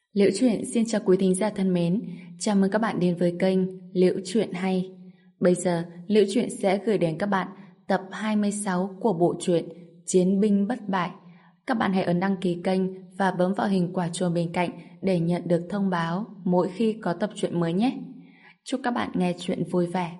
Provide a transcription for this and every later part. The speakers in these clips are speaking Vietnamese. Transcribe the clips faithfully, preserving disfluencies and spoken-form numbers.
Liễu Chuyện xin chào quý thính giả thân mến, chào mừng các bạn đến với kênh Liễu Chuyện Hay. Bây giờ, Liễu Chuyện sẽ gửi đến các bạn tập hai mươi sáu của bộ truyện Chiến binh bất bại. Các bạn hãy ấn đăng ký kênh và bấm vào hình quả chuông bên cạnh để nhận được thông báo mỗi khi có tập truyện mới nhé. Chúc các bạn nghe chuyện vui vẻ.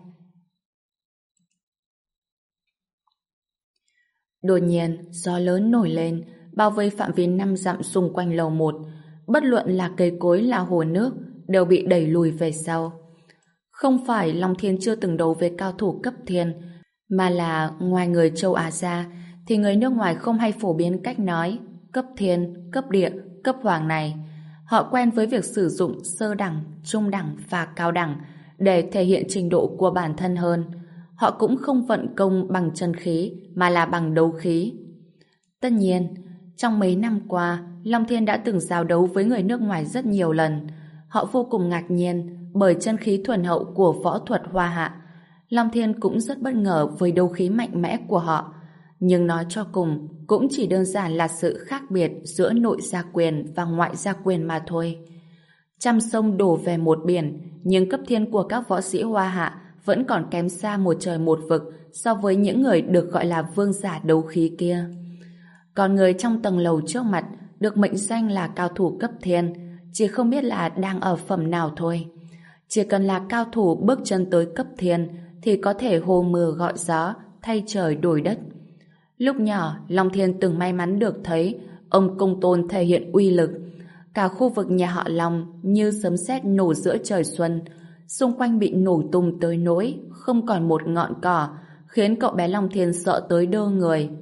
Đột nhiên, gió lớn nổi lên, bao vây phạm vi năm dặm xung quanh lầu một. Bất luận là cây cối là hồ nước đều bị đẩy lùi về sau. Không phải Long Thiên chưa từng đấu với cao thủ cấp thiên, mà là ngoài người châu Á ra thì người nước ngoài không hay phổ biến cách nói cấp thiên, cấp địa, cấp hoàng này. Họ quen với việc sử dụng sơ đẳng, trung đẳng và cao đẳng để thể hiện trình độ của bản thân hơn. Họ cũng không vận công bằng chân khí mà là bằng đấu khí. Tất nhiên, trong mấy năm qua, Long Thiên đã từng giao đấu với người nước ngoài rất nhiều lần. Họ vô cùng ngạc nhiên bởi chân khí thuần hậu của võ thuật Hoa Hạ. Long Thiên cũng rất bất ngờ với đấu khí mạnh mẽ của họ. Nhưng nói cho cùng, cũng chỉ đơn giản là sự khác biệt giữa nội gia quyền và ngoại gia quyền mà thôi. Trăm sông đổ về một biển, nhưng cấp thiên của các võ sĩ Hoa Hạ vẫn còn kém xa một trời một vực so với những người được gọi là vương giả đấu khí kia. Còn người trong tầng lầu trước mặt được mệnh danh là cao thủ cấp thiên, chỉ không biết là đang ở phẩm nào thôi. Chỉ cần là cao thủ bước chân tới cấp thiên thì có thể hô mưa gọi gió, thay trời đổi đất. Lúc nhỏ, Long Thiên từng may mắn được thấy ông Công Tôn thể hiện uy lực. Cả khu vực nhà họ Long như sấm sét nổ giữa trời xuân, xung quanh bị nổ tung tới nỗi không còn một ngọn cỏ, khiến cậu bé Long Thiên sợ tới đơ người.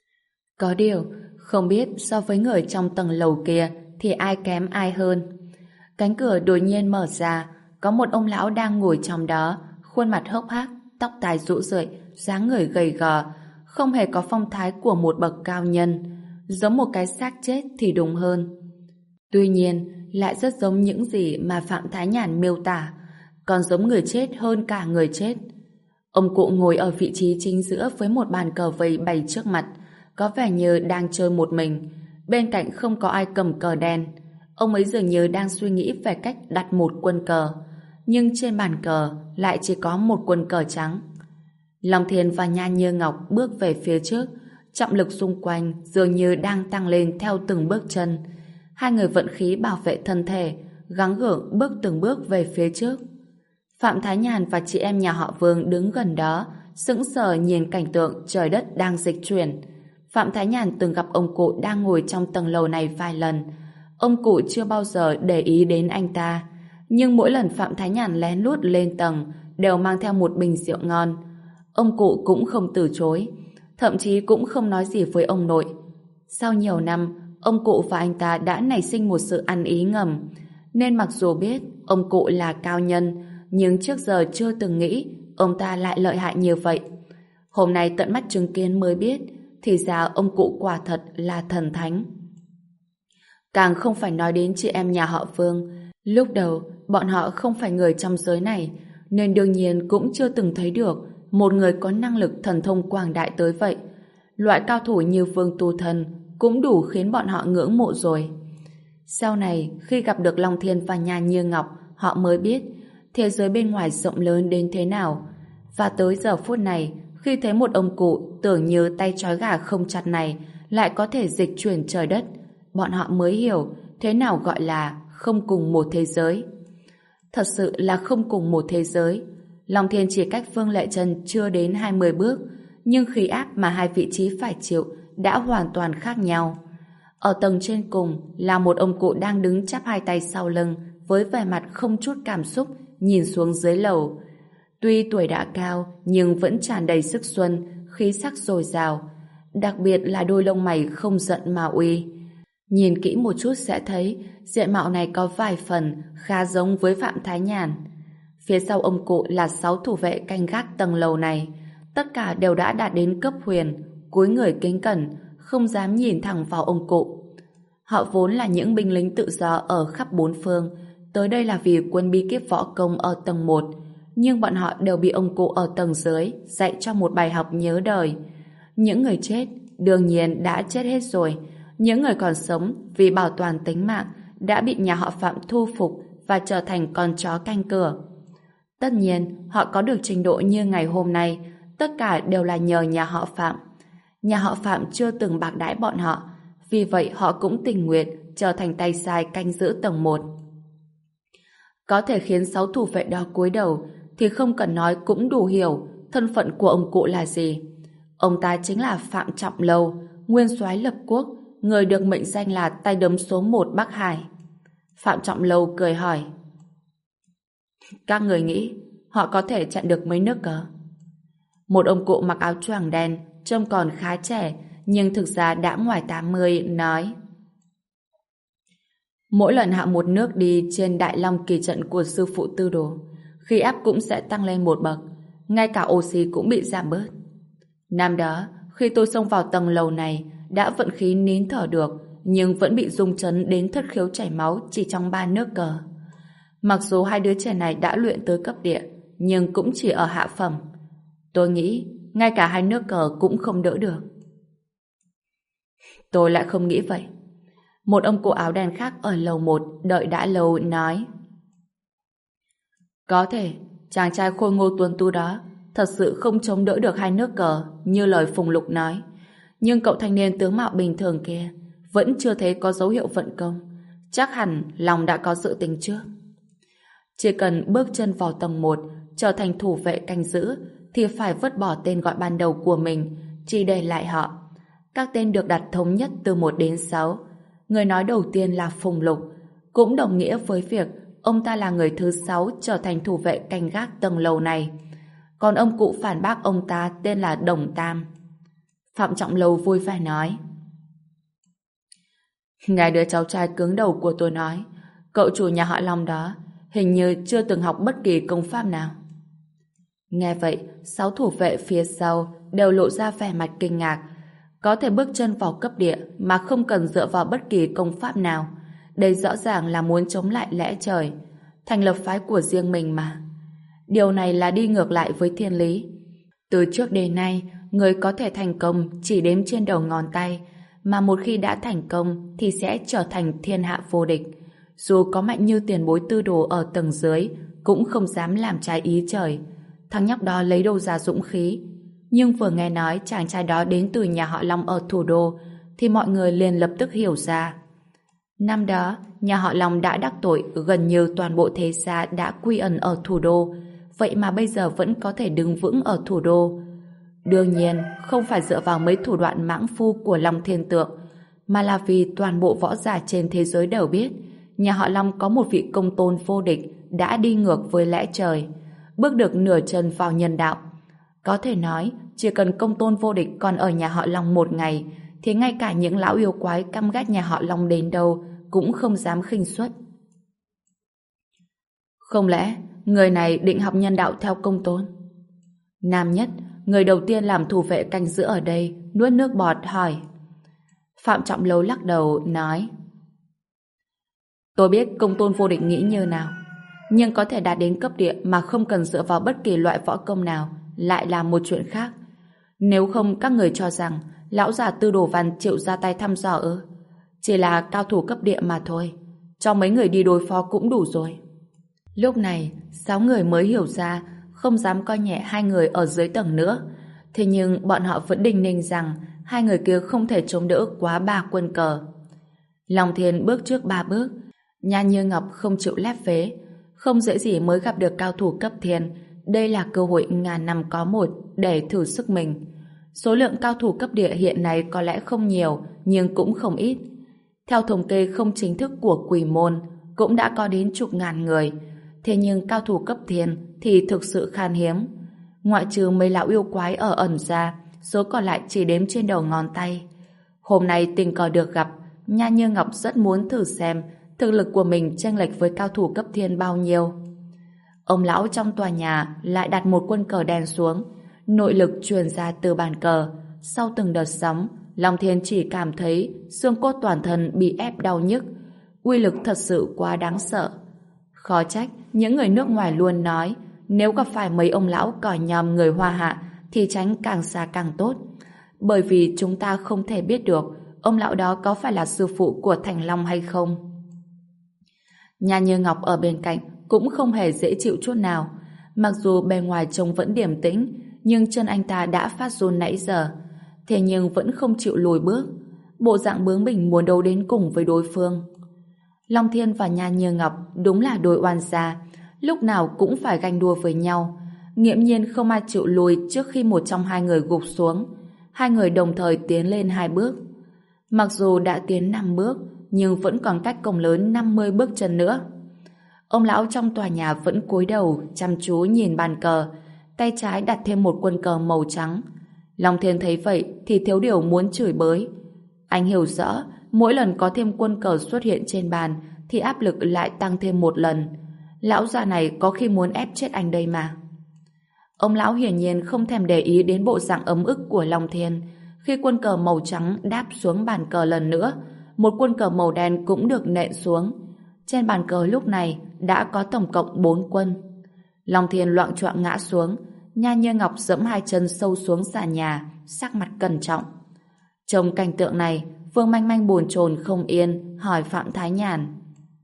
Có điều, không biết so với người trong tầng lầu kia thì ai kém ai hơn. Cánh cửa đột nhiên mở ra, có một ông lão đang ngồi trong đó, khuôn mặt hốc hác, tóc tai rũ rượi, dáng người gầy gò, không hề có phong thái của một bậc cao nhân, giống một cái xác chết thì đúng hơn. Tuy nhiên, lại rất giống những gì mà Phạm Thái Nhàn miêu tả, còn giống người chết hơn cả người chết. Ông cụ ngồi ở vị trí chính giữa với một bàn cờ vây bày trước mặt, có vẻ như đang chơi một mình. Bên cạnh không có ai cầm cờ đen. Ông ấy dường như đang suy nghĩ về cách đặt một quân cờ, nhưng trên bàn cờ lại chỉ có một quân cờ trắng. Long Thiên và Nha Như Ngọc bước về phía trước, trọng lực xung quanh dường như đang tăng lên theo từng bước chân. Hai người vận khí bảo vệ thân thể, gắng gượng bước từng bước về phía trước. Phạm Thái Nhàn và chị em nhà họ Vương đứng gần đó, sững sờ nhìn cảnh tượng trời đất đang dịch chuyển. Phạm Thái Nhàn từng gặp ông cụ đang ngồi trong tầng lầu này vài lần. Ông cụ chưa bao giờ để ý đến anh ta, nhưng mỗi lần Phạm Thái Nhàn lén lút lên tầng đều mang theo một bình rượu ngon. Ông cụ cũng không từ chối, thậm chí cũng không nói gì với ông nội. Sau nhiều năm, ông cụ và anh ta đã nảy sinh một sự ăn ý ngầm, nên mặc dù biết ông cụ là cao nhân, nhưng trước giờ chưa từng nghĩ ông ta lại lợi hại như vậy. Hôm nay tận mắt chứng kiến mới biết, thì ra ông cụ quả thật là thần thánh. Càng không phải nói đến chị em nhà họ Vương. Lúc đầu, bọn họ không phải người trong giới này, nên đương nhiên cũng chưa từng thấy được một người có năng lực thần thông quảng đại tới vậy. Loại cao thủ như Vương Tu Thần cũng đủ khiến bọn họ ngưỡng mộ rồi. Sau này, khi gặp được Long Thiên và Nha Như Ngọc, họ mới biết thế giới bên ngoài rộng lớn đến thế nào. Và tới giờ phút này, khi thấy một ông cụ tưởng như tay trói gà không chặt này lại có thể dịch chuyển trời đất, bọn họ mới hiểu thế nào gọi là không cùng một thế giới. Thật sự là không cùng một thế giới. Long Thiên chỉ cách Phương Lệ Trân chưa đến hai mươi bước, nhưng khí áp mà hai vị trí phải chịu đã hoàn toàn khác nhau. Ở tầng trên cùng là một ông cụ đang đứng chắp hai tay sau lưng với vẻ mặt không chút cảm xúc nhìn xuống dưới lầu. Tuy tuổi đã cao nhưng vẫn tràn đầy sức xuân, khí sắc dồi dào, đặc biệt là đôi lông mày không giận mà uy. Nhìn kỹ một chút sẽ thấy diện mạo này có vài phần khá giống với Phạm Thái Nhàn. Phía sau ông cụ là sáu thủ vệ canh gác tầng lầu này, tất cả đều đã đạt đến cấp huyền, cúi người kính cẩn, không dám nhìn thẳng vào ông cụ. Họ vốn là những binh lính tự do ở khắp bốn phương, tới đây là vì quân bí kíp võ công ở tầng một, nhưng bọn họ đều bị ông cụ ở tầng dưới dạy cho một bài học nhớ đời. Những người chết đương nhiên đã chết hết rồi, những người còn sống vì bảo toàn tính mạng đã bị nhà họ Phạm thu phục và trở thành con chó canh cửa. Tất nhiên, họ có được trình độ như ngày hôm nay, tất cả đều là nhờ nhà họ Phạm. Nhà họ Phạm chưa từng bạc đãi bọn họ, vì vậy họ cũng tình nguyện trở thành tay sai canh giữ tầng một. Có thể khiến sáu thủ vệ đó cúi đầu thì không cần nói cũng đủ hiểu thân phận của ông cụ là gì. Ông ta chính là Phạm Trọng Lâu, nguyên soái lập quốc, người được mệnh danh là tay đấm số một Bắc Hải. Phạm Trọng Lâu cười hỏi: các người nghĩ họ có thể chặn được mấy nước cờ? Một ông cụ mặc áo choàng đen, trông còn khá trẻ, nhưng thực ra đã ngoài tám mươi, nói: mỗi lần hạ một nước đi trên Đại Long kỳ trận của sư phụ Tư Đồ, khí áp cũng sẽ tăng lên một bậc, ngay cả oxy cũng bị giảm bớt. Năm đó, khi tôi xông vào tầng lầu này, đã vận khí nín thở được, nhưng vẫn bị rung chấn đến thất khiếu chảy máu chỉ trong ba nước cờ. Mặc dù hai đứa trẻ này đã luyện tới cấp địa, nhưng cũng chỉ ở hạ phẩm. Tôi nghĩ, ngay cả hai nước cờ cũng không đỡ được. Tôi lại không nghĩ vậy. Một ông cụ áo đen khác ở lầu một đợi đã lâu nói: có thể, chàng trai khôi ngô tuấn tú đó thật sự không chống đỡ được hai nước cờ như lời Phùng Lục nói. Nhưng cậu thanh niên tướng mạo bình thường kia vẫn chưa thấy có dấu hiệu vận công. Chắc hẳn lòng đã có dự tính trước. Chỉ cần bước chân vào tầng một, trở thành thủ vệ canh giữ, thì phải vứt bỏ tên gọi ban đầu của mình, chỉ để lại họ. Các tên được đặt thống nhất từ một đến sáu. Người nói đầu tiên là Phùng Lục, cũng đồng nghĩa với việc ông ta là người thứ sáu trở thành thủ vệ canh gác tầng lầu này. Còn ông cụ phản bác ông ta tên là Đồng Tam. Phạm Trọng Lâu vui vẻ nói: nghe đứa cháu trai cứng đầu của tôi nói, cậu chủ nhà họ Long đó hình như chưa từng học bất kỳ công pháp nào. Nghe vậy, sáu thủ vệ phía sau đều lộ ra vẻ mặt kinh ngạc. Có thể bước chân vào cấp địa mà không cần dựa vào bất kỳ công pháp nào. Đây rõ ràng là muốn chống lại lẽ trời, thành lập phái của riêng mình mà. Điều này là đi ngược lại với thiên lý. Từ trước đến nay, người có thể thành công chỉ đếm trên đầu ngón tay, mà một khi đã thành công thì sẽ trở thành thiên hạ vô địch. Dù có mạnh như tiền bối Tư Đồ ở tầng dưới, cũng không dám làm trái ý trời. Thằng nhóc đó lấy đâu ra dũng khí? Nhưng vừa nghe nói chàng trai đó đến từ nhà họ Long ở thủ đô, thì mọi người liền lập tức hiểu ra. Năm đó, nhà họ Long đã đắc tội gần như toàn bộ thế gia đã quy ẩn ở thủ đô, vậy mà bây giờ vẫn có thể đứng vững ở thủ đô. Đương nhiên, không phải dựa vào mấy thủ đoạn mãng phu của Long Thiên Tượng, mà là vì toàn bộ võ giả trên thế giới đều biết nhà họ Long có một vị công tôn vô địch đã đi ngược với lẽ trời, bước được nửa chân vào nhân đạo. Có thể nói, chỉ cần công tôn vô địch còn ở nhà họ Long một ngày, thì ngay cả những lão yêu quái căm ghét nhà họ Long đến đâu cũng không dám khinh suất. Không lẽ người này định học nhân đạo theo công tôn? Nam nhất, người đầu tiên làm thủ vệ canh giữ ở đây, nuốt nước bọt hỏi. Phạm Trọng Lâu lắc đầu nói: tôi biết công tôn vô địch nghĩ như nào, nhưng có thể đạt đến cấp địa mà không cần dựa vào bất kỳ loại võ công nào lại là một chuyện khác. Nếu không các người cho rằng lão già Tư Đồ Văn chịu ra tay thăm dò ư? Chỉ là cao thủ cấp địa mà thôi, cho mấy người đi đối phó cũng đủ rồi. Lúc này, sáu người mới hiểu ra, không dám coi nhẹ hai người ở dưới tầng nữa. Thế nhưng bọn họ vẫn đinh ninh rằng hai người kia không thể chống đỡ quá ba quân cờ. Long Thiên bước trước ba bước, Nhan Như Ngọc không chịu lép vế, không dễ gì mới gặp được cao thủ cấp thiên. Đây là cơ hội ngàn năm có một để thử sức mình. Số lượng cao thủ cấp địa hiện nay có lẽ không nhiều, nhưng cũng không ít. Theo thống kê không chính thức của Quỷ Môn, cũng đã có đến chục ngàn người. Thế nhưng cao thủ cấp thiên thì thực sự khan hiếm. Ngoại trừ mấy lão yêu quái ở ẩn ra, số còn lại chỉ đếm trên đầu ngón tay. Hôm nay tình cờ được gặp, Nhan Như Ngọc rất muốn thử xem thực lực của mình chênh lệch với cao thủ cấp thiên bao nhiêu. Ông lão trong tòa nhà lại đặt một quân cờ đen xuống, nội lực truyền ra từ bàn cờ. Sau từng đợt sóng, Long Thiên chỉ cảm thấy xương cốt toàn thân bị ép đau nhức. Uy lực thật sự quá đáng sợ. Khó trách những người nước ngoài luôn nói nếu gặp phải mấy ông lão còi nhòm người Hoa Hạ thì tránh càng xa càng tốt. Bởi vì chúng ta không thể biết được ông lão đó có phải là sư phụ của Thành Long hay không. Nhà Như Ngọc ở bên cạnh cũng không hề dễ chịu chút nào. Mặc dù bề ngoài trông vẫn điềm tĩnh, nhưng chân anh ta đã phát run nãy giờ. Thế nhưng vẫn không chịu lùi bước. Bộ dạng bướng bỉnh muốn đấu đến cùng với đối phương. Long Thiên và Nha Như Ngọc đúng là đôi oan gia, lúc nào cũng phải ganh đua với nhau. Nghiễm nhiên không ai chịu lùi trước khi một trong hai người gục xuống. Hai người đồng thời tiến lên hai bước. Mặc dù đã tiến năm bước, nhưng vẫn còn cách cổng lớn năm mươi bước chân nữa. Ông lão trong tòa nhà vẫn cúi đầu chăm chú nhìn bàn cờ, tay trái đặt thêm một quân cờ màu trắng. Long Thiên thấy vậy thì thiếu điều muốn chửi bới. Anh hiểu rõ, mỗi lần có thêm quân cờ xuất hiện trên bàn thì áp lực lại tăng thêm một lần. Lão già này có khi muốn ép chết anh đây mà. Ông lão hiển nhiên không thèm để ý đến bộ dạng ấm ức của Long Thiên. Khi quân cờ màu trắng đáp xuống bàn cờ lần nữa, một quân cờ màu đen cũng được nện xuống. Trên bàn cờ lúc này đã có tổng cộng bốn quân. Long Thiên loạng choạng ngã xuống, Nha Như Ngọc giẫm hai chân sâu xuống sàn nhà, sắc mặt cẩn trọng. Trông cảnh tượng này, Vương Manh Manh bồn chồn không yên, hỏi Phạm Thái Nhàn.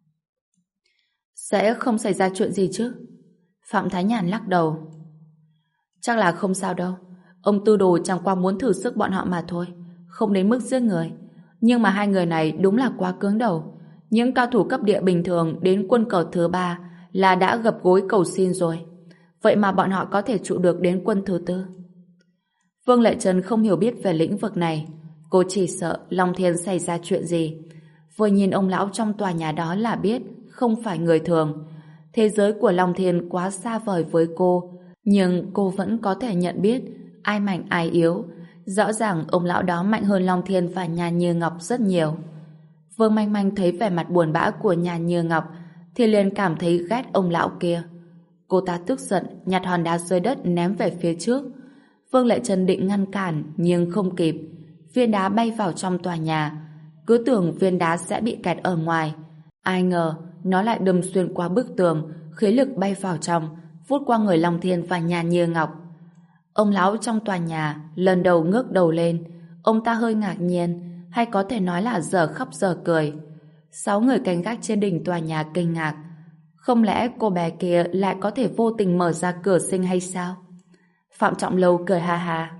Sẽ không xảy ra chuyện gì chứ? Phạm Thái Nhàn lắc đầu. Chắc là không sao đâu. Ông Tư Đồ chẳng qua muốn thử sức bọn họ mà thôi, không đến mức giết người. Nhưng mà hai người này đúng là quá cứng đầu. Những cao thủ cấp địa bình thường đến quân cờ thứ ba là đã gập gối cầu xin rồi. Vậy mà bọn họ có thể trụ được đến quân thứ tư. Vương Lệ Trân không hiểu biết về lĩnh vực này. Cô chỉ sợ Long Thiên xảy ra chuyện gì. Vừa nhìn ông lão trong tòa nhà đó là biết không phải người thường. Thế giới của Long Thiên quá xa vời với cô, nhưng cô vẫn có thể nhận biết ai mạnh ai yếu. Rõ ràng ông lão đó mạnh hơn Long Thiên và Nha Như Ngọc rất nhiều. Vương Manh Manh thấy vẻ mặt buồn bã của Nha Như Ngọc thì liền cảm thấy ghét ông lão kia. Cô ta tức giận nhặt hòn đá dưới đất ném về phía trước. Vương Lệ Trân định ngăn cản nhưng không kịp. Viên đá bay vào trong tòa nhà. Cứ tưởng viên đá sẽ bị kẹt ở ngoài. Ai ngờ nó lại đâm xuyên qua bức tường, khí lực bay vào trong, vút qua người Long Thiên và Nha Như Ngọc. Ông lão trong tòa nhà lần đầu ngước đầu lên. Ông ta hơi ngạc nhiên, hay có thể nói là giờ khóc giờ cười. Sáu người canh gác trên đỉnh tòa nhà kinh ngạc. Không lẽ cô bé kia lại có thể vô tình mở ra cửa sinh hay sao? Phạm Trọng Lâu cười ha ha.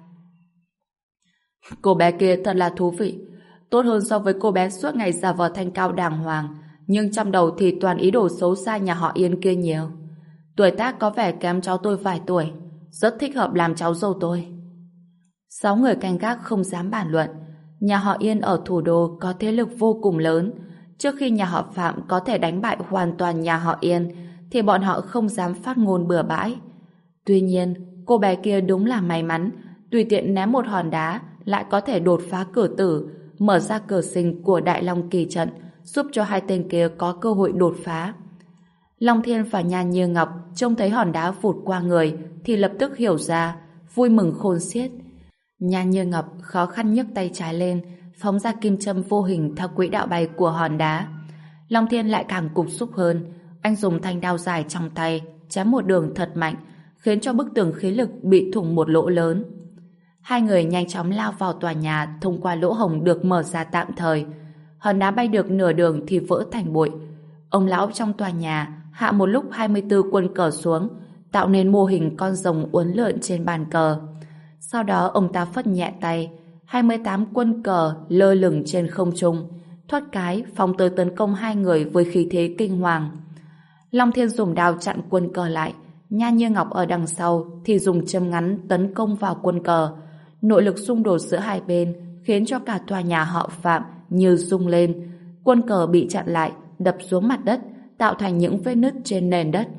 Cô bé kia thật là thú vị. Tốt hơn so với cô bé suốt ngày giả vờ thanh cao đàng hoàng, nhưng trong đầu thì toàn ý đồ xấu xa nhà họ Yên kia nhiều. Tuổi tác có vẻ kém cháu tôi vài tuổi, rất thích hợp làm cháu dâu tôi. Sáu người canh gác không dám bàn luận. Nhà họ Yên ở thủ đô có thế lực vô cùng lớn. Trước khi nhà họ Phạm có thể đánh bại hoàn toàn nhà họ Yên thì bọn họ không dám phát ngôn bừa bãi. Tuy nhiên, cô bé kia đúng là may mắn, tùy tiện ném một hòn đá lại có thể đột phá cửa tử, mở ra cửa sinh của Đại Long kỳ trận, giúp cho hai tên kia có cơ hội đột phá. Long Thiên và Nha Như Ngọc trông thấy hòn đá vụt qua người thì lập tức hiểu ra, vui mừng khôn xiết. Nha Như Ngọc khó khăn nhấc tay trái lên, phóng ra kim châm vô hình theo quỹ đạo bay của hòn đá. Long Thiên lại càng cục xúc hơn, anh dùng thanh đao dài trong tay chém một đường thật mạnh, khiến cho bức tường khí lực bị thủng một lỗ lớn. Hai người nhanh chóng lao vào tòa nhà thông qua lỗ hổng được mở ra tạm thời. Hòn đá bay được nửa đường thì vỡ thành bụi. Ông lão trong tòa nhà hạ một lúc hai mươi tư quân cờ xuống, tạo nên mô hình con rồng uốn lượn trên bàn cờ. Sau đó ông ta phất nhẹ tay, hai mươi tám quân cờ lơ lửng trên không trung, thoát cái phóng tới tấn công hai người với khí thế kinh hoàng. Long Thiên dùng đao chặn quân cờ lại, Nha Như Ngọc ở đằng sau thì dùng châm ngắn tấn công vào quân cờ. Nội lực xung đột giữa hai bên khiến cho cả tòa nhà họ Phạm như rung lên. Quân cờ bị chặn lại, đập xuống mặt đất, tạo thành những vết nứt trên nền đất.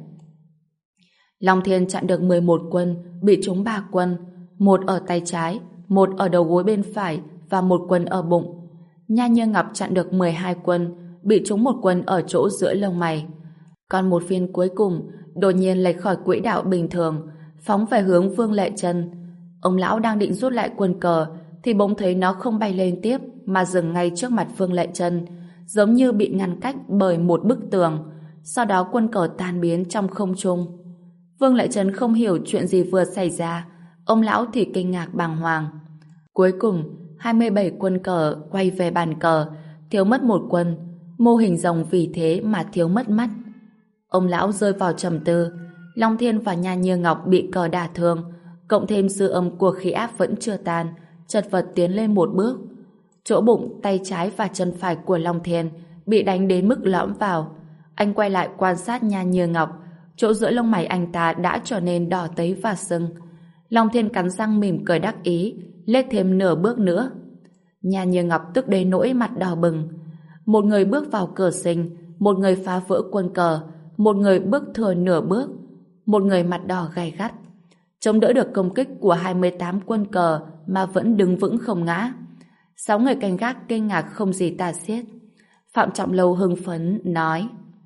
Long Thiên chặn được mười một quân, bị trúng ba quân, một ở tay trái, một ở đầu gối bên phải và một quân ở bụng. Nha Như Ngọc chặn được mười hai quân, bị trúng một quân ở chỗ giữa lông mày. Còn một viên cuối cùng đột nhiên lệch khỏi quỹ đạo bình thường, phóng về hướng Vương Lệ Trân. Ông lão đang định rút lại quân cờ thì bỗng thấy nó không bay lên tiếp mà dừng ngay trước mặt Vương Lệ Trân, giống như bị ngăn cách bởi một bức tường. Sau đó quân cờ tan biến trong không trung. Vương Lệ Trân không hiểu chuyện gì vừa xảy ra, ông lão thì kinh ngạc bàng hoàng. Cuối cùng hai mươi bảy quân cờ quay về bàn cờ, thiếu mất một quân. mô hình rồng vì thế mà thiếu mất mắt. Ông lão rơi vào trầm tư. Long Thiên và Nha Như Ngọc bị cờ đả thương, cộng thêm dư âm của khí áp vẫn chưa tan, chật vật tiến lên một bước. Chỗ bụng, tay trái và chân phải của Long Thiên bị đánh đến mức lõm vào. Anh quay lại quan sát Nha Như Ngọc, chỗ giữa lông mày anh ta đã trở nên đỏ tấy và sưng. Long Thiên cắn răng mỉm cười đắc ý, lết thêm nửa bước nữa. Nha Như Ngọc tức đến nỗi mặt đỏ bừng. Một người bước vào cửa sinh, một người phá vỡ quân cờ, một người bước thừa nửa bước, một người mặt đỏ gay gắt. Chống đỡ được công kích của hai mươi tám quân cờ mà vẫn đứng vững không ngã. Sáu người canh gác kinh ngạc không gì tả xiết. Phạm Trọng Lâu hưng phấn nói: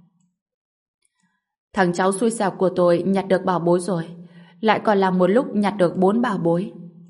thằng cháu xui xẻo của tôi nhặt được bảo bối rồi, lại còn là một lúc nhặt được bốn bảo bối.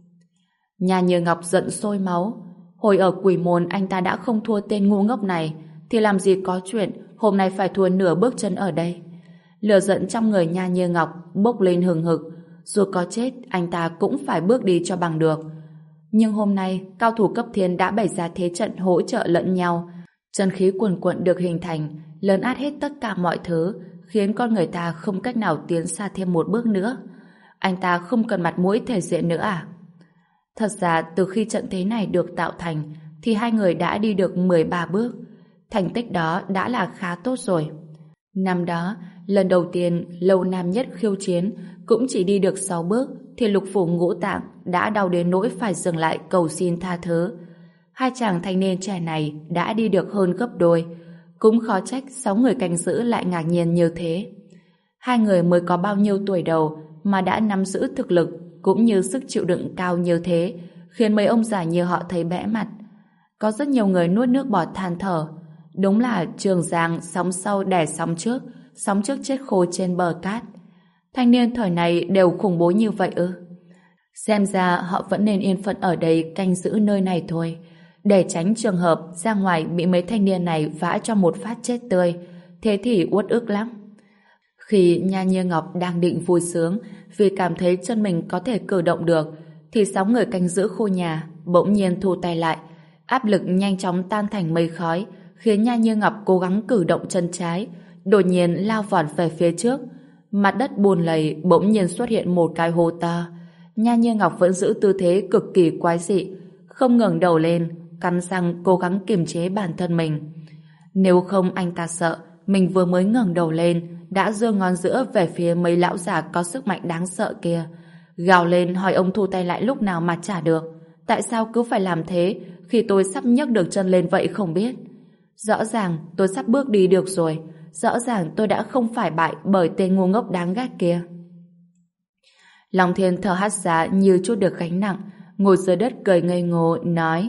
Nha Như Ngọc giận sôi máu. Hồi ở Quỷ Môn anh ta đã không thua tên ngu ngốc này, thì làm gì có chuyện hôm nay phải thua nửa bước chân ở đây. Lửa giận trong người Nha Như Ngọc bốc lên hừng hực, dù có chết anh ta cũng phải bước đi cho bằng được. Nhưng hôm nay cao thủ cấp thiên đã bày ra thế trận hỗ trợ lẫn nhau, chân khí cuồn cuộn được hình thành, lấn át hết tất cả mọi thứ, khiến con người ta không cách nào tiến xa thêm một bước nữa. Anh ta không cần mặt mũi thể diện nữa à? Thật ra từ khi trận thế này được tạo thành thì hai người đã đi được mười ba bước. Thành tích đó đã là khá tốt rồi. Năm đó, lần đầu tiên Lâu Nam Nhất khiêu chiến cũng chỉ đi được sáu bước thì lục phủ ngũ tạng đã đau đến nỗi phải dừng lại cầu xin tha thứ. Hai chàng thanh niên trẻ này đã đi được hơn gấp đôi. Cũng khó trách sáu người canh giữ lại ngạc nhiên như thế. Hai người mới có bao nhiêu tuổi đầu mà đã nắm giữ thực lực cũng như sức chịu đựng cao như thế, khiến mấy ông già như họ thấy bẽ mặt. Có rất nhiều người nuốt nước bọt than thở. Đúng là Trường Giang sóng sau đè sóng trước, sóng trước chết khô trên bờ cát. Thanh niên thời này đều khủng bố như vậy ư? Xem ra họ vẫn nên yên phận ở đây canh giữ nơi này thôi, để tránh trường hợp ra ngoài bị mấy thanh niên này vã cho một phát chết tươi. Thế thì uất ức lắm. Khi Nha Như Ngọc đang định vui sướng vì cảm thấy chân mình có thể cử động được, thì sáu người canh giữ khu nhà bỗng nhiên thu tay lại. Áp lực nhanh chóng tan thành mây khói, khiến Nha Như Ngọc cố gắng cử động chân trái, đột nhiên lao vọt về phía trước. Mặt đất bùn lầy bỗng nhiên xuất hiện một cái hố to. Nha Như Ngọc vẫn giữ tư thế cực kỳ quái dị, không ngẩng đầu lên, cắn răng cố gắng kiềm chế bản thân mình. Nếu không anh ta sợ mình vừa mới ngẩng đầu lên đã giơ ngón giữa về phía mấy lão già có sức mạnh đáng sợ kia, gào lên hỏi ông thu tay lại lúc nào mà trả được. Tại sao cứ phải làm thế khi tôi sắp nhấc được chân lên vậy không biết? Rõ ràng tôi sắp bước đi được rồi, rõ ràng tôi đã không phải bại bởi tên ngu ngốc đáng ghét kia. Long Thiên thở hắt ra như chút được gánh nặng, ngồi dưới đất cười ngây ngô nói: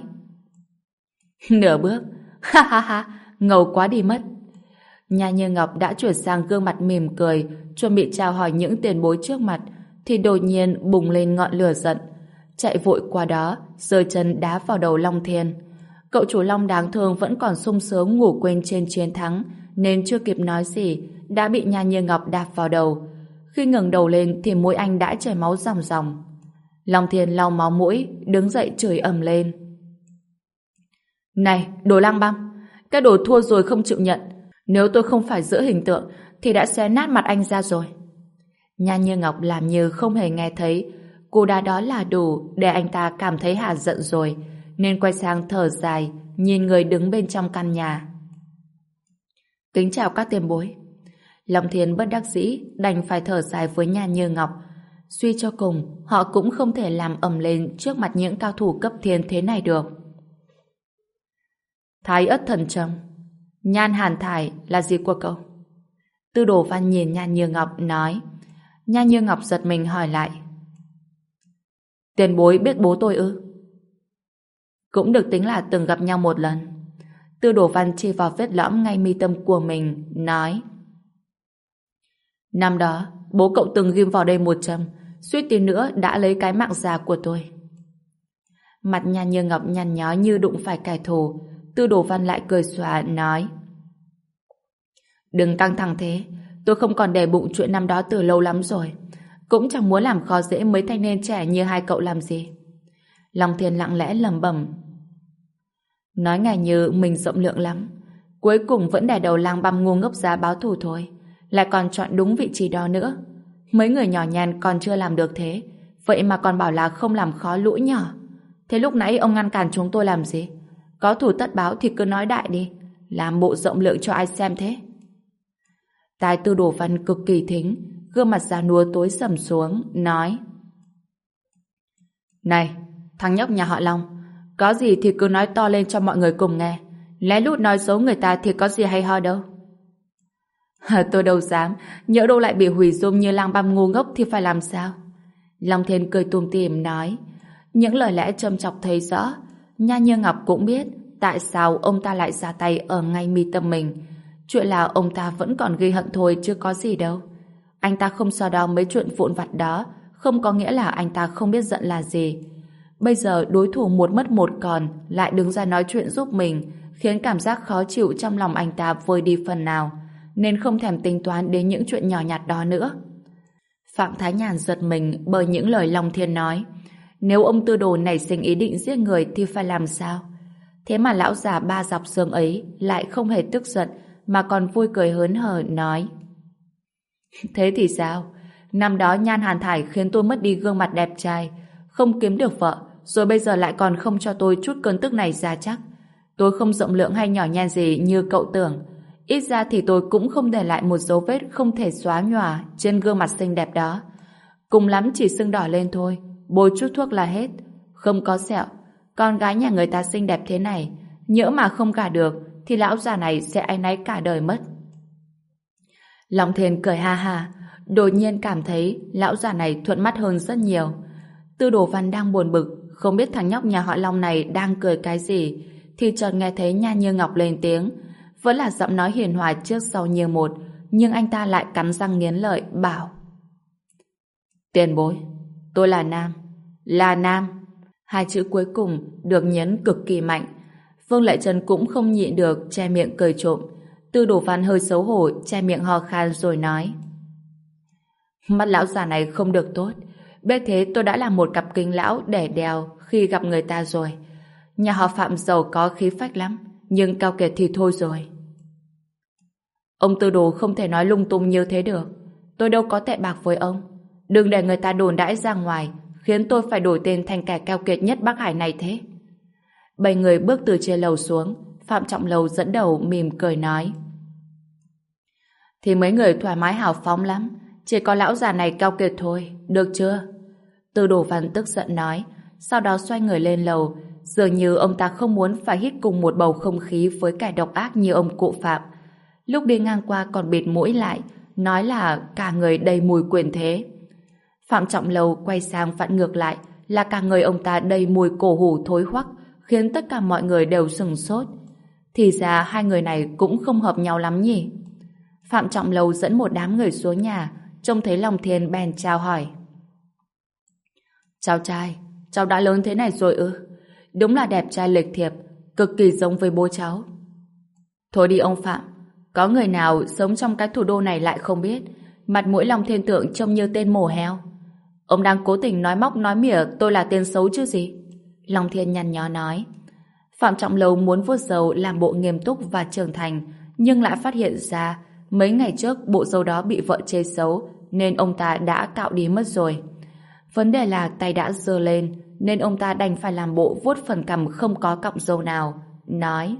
nửa bước, ha ha ha, ngầu quá đi mất. Nha Như Ngọc đã chuyển sang gương mặt mỉm cười, chuẩn bị chào hỏi những tiền bối trước mặt, thì đột nhiên bùng lên ngọn lửa giận, chạy vội qua đó, giơ chân đá vào đầu Long Thiên. Cậu chủ Long đáng thương vẫn còn sung sướng ngủ quên trên chiến thắng, nên chưa kịp nói gì đã bị Nha Như Ngọc đạp vào đầu. Khi ngẩng đầu lên thì mũi anh đã chảy máu ròng ròng. Long Thiên lau máu mũi, đứng dậy chửi ầm lên: này, đồ lang băm, cái đồ thua rồi không chịu nhận, nếu tôi không phải giữ hình tượng thì đã xé nát mặt anh ra rồi. Nha Như Ngọc làm như không hề nghe thấy, cú đá đó là đủ để anh ta cảm thấy hả giận rồi, nên quay sang thở dài, nhìn người đứng bên trong căn nhà. Kính chào các tiền bối. Long Thiên bất đắc dĩ đành phải thở dài với Nha Như Ngọc. Suy cho cùng, họ cũng không thể làm ầm lên trước mặt những cao thủ cấp thiên thế này được. Thái ất thần trầm, nhan hàn thải là gì của cậu? Tư Đồ Văn nhìn Nha Như Ngọc nói. Nha Như Ngọc giật mình hỏi lại: tiền bối biết bố tôi ư? Cũng được tính là từng gặp nhau một lần. Tư Đồ Văn chỉ vào vết lõm ngay mi tâm của mình nói: năm đó bố cậu từng ghim vào đây một châm, suýt tí nữa đã lấy cái mạng già của tôi. Mặt Nha Như Ngọc nhăn nhó như đụng phải kẻ thù. Tư Đồ Văn lại cười xòa nói: đừng căng thẳng thế, tôi không còn để bụng chuyện năm đó từ lâu lắm rồi, cũng chẳng muốn làm khó dễ mấy thanh niên trẻ như hai cậu làm gì. Long Thiên lặng lẽ lẩm bẩm: nói ngài như mình rộng lượng lắm, Cuối cùng vẫn để đầu lang băm ngu ngốc ra báo thù thôi. Lại còn chọn đúng vị trí đó nữa. Mấy người nhỏ nhàn còn chưa làm được thế. Vậy mà còn bảo là không làm khó lũ nhỏ. Thế lúc nãy ông ngăn cản chúng tôi làm gì? Có thù tất báo thì cứ nói đại đi. Làm bộ rộng lượng cho ai xem thế? Tai Tư Đồ Văn cực kỳ thính, gương mặt già nua tối sầm xuống, nói: Này, thằng nhóc nhà họ Long, có gì thì cứ nói to lên cho mọi người cùng nghe. Lén lút nói xấu người ta thì có gì hay ho đâu. Tôi đâu dám, nhỡ đâu lại bị hủy dung như lang băm ngu ngốc thì phải làm sao? Long Thiên cười tủm tỉm nói. Những lời lẽ châm chọc thấy rõ. Nha Như Ngọc cũng biết tại sao ông ta lại ra tay ở ngay mi tâm mình. Chuyện là ông ta vẫn còn ghi hận thôi chứ có gì đâu. Anh ta không so đo mấy chuyện vụn vặt đó, không có nghĩa là anh ta không biết giận là gì. Bây giờ đối thủ một mất một còn lại đứng ra nói chuyện giúp mình, khiến cảm giác khó chịu trong lòng anh ta vơi đi phần nào, nên không thèm tính toán đến những chuyện nhỏ nhặt đó nữa. Phạm Thái Nhàn giật mình bởi những lời Long Thiên nói. Nếu ông Tư Đồ nảy sinh ý định giết người thì phải làm sao? Thế mà lão già ba dọc xương ấy lại không hề tức giận mà còn vui cười hớn hở nói: Thế thì sao? Năm đó Nhan Hàn Thải khiến tôi mất đi gương mặt đẹp trai, không kiếm được vợ, rồi bây giờ lại còn không cho tôi chút cơn tức này ra chắc. Tôi không rộng lượng hay nhỏ nhen gì như cậu tưởng. Ít ra thì tôi cũng không để lại một dấu vết không thể xóa nhòa trên gương mặt xinh đẹp đó. Cùng lắm chỉ sưng đỏ lên thôi, bôi chút thuốc là hết. Không có sẹo. Con gái nhà người ta xinh đẹp thế này, nhỡ mà không gả được thì lão già này sẽ áy náy cả đời mất. Long Thiên cười ha ha, đột nhiên cảm thấy lão già này thuận mắt hơn rất nhiều. Tư Đồ Văn đang buồn bực, không biết thằng nhóc nhà họ Long này đang cười cái gì, thì chợt nghe thấy Nha Như Ngọc lên tiếng, vẫn là giọng nói hiền hòa trước sau như một, nhưng anh ta lại cắn răng nghiến lợi bảo: Tiền bối, tôi là Nam, là Nam. Hai chữ cuối cùng được nhấn cực kỳ mạnh. Vương Lệ Trân cũng không nhịn được che miệng cười trộm. Tư Đồ Văn hơi xấu hổ che miệng ho khan rồi nói: Mắt lão già này không được tốt. Biết thế tôi đã làm một cặp kính lão để đeo khi gặp người ta rồi. Nhà họ Phạm giàu có khí phách lắm, nhưng cao kiệt thì thôi rồi. Ông Tư Đồ không thể nói lung tung như thế được. Tôi đâu có tệ bạc với ông. Đừng để người ta đồn đãi ra ngoài, khiến tôi phải đổi tên thành kẻ keo kiệt nhất Bắc Hải này thế. Bảy người bước từ trên lầu xuống. Phạm Trọng Lầu dẫn đầu mỉm cười nói: Thì mấy người thoải mái hào phóng lắm, chỉ có lão già này keo kiệt thôi, được chưa? Tư Đồ Văn tức giận nói, sau đó xoay người lên lầu. Dường như ông ta không muốn phải hít cùng một bầu không khí với kẻ độc ác như ông cụ Phạm. Lúc đi ngang qua còn bịt mũi lại, nói là cả người đầy mùi quyền thế. Phạm Trọng Lầu quay sang vặn ngược lại, là cả người ông ta đầy mùi cổ hủ thối hoắc, khiến tất cả mọi người đều sửng sốt. Thì ra hai người này cũng không hợp nhau lắm nhỉ. Phạm Trọng Lầu dẫn một đám người xuống nhà, trông thấy Long Thiên bèn chào hỏi: Cháu trai, cháu đã lớn thế này rồi ư? Đúng là đẹp trai lịch thiệp, cực kỳ giống với bố cháu. Thôi đi ông Phạm, có người nào sống trong cái thủ đô này lại không biết mặt mũi Long Thiên Tượng trông như tên mổ heo. Ông đang cố tình nói móc nói mỉa tôi là tên xấu chứ gì? Long Thiên nhăn nhó nói. Phạm Trọng Lầu muốn vuốt râu làm bộ nghiêm túc và trưởng thành, nhưng lại phát hiện ra mấy ngày trước bộ râu đó bị vợ chê xấu, nên ông ta đã cạo đi mất rồi. Vấn đề là tay đã giơ lên, nên ông ta đành phải làm bộ vuốt phần cằm không có cọng râu nào, nói: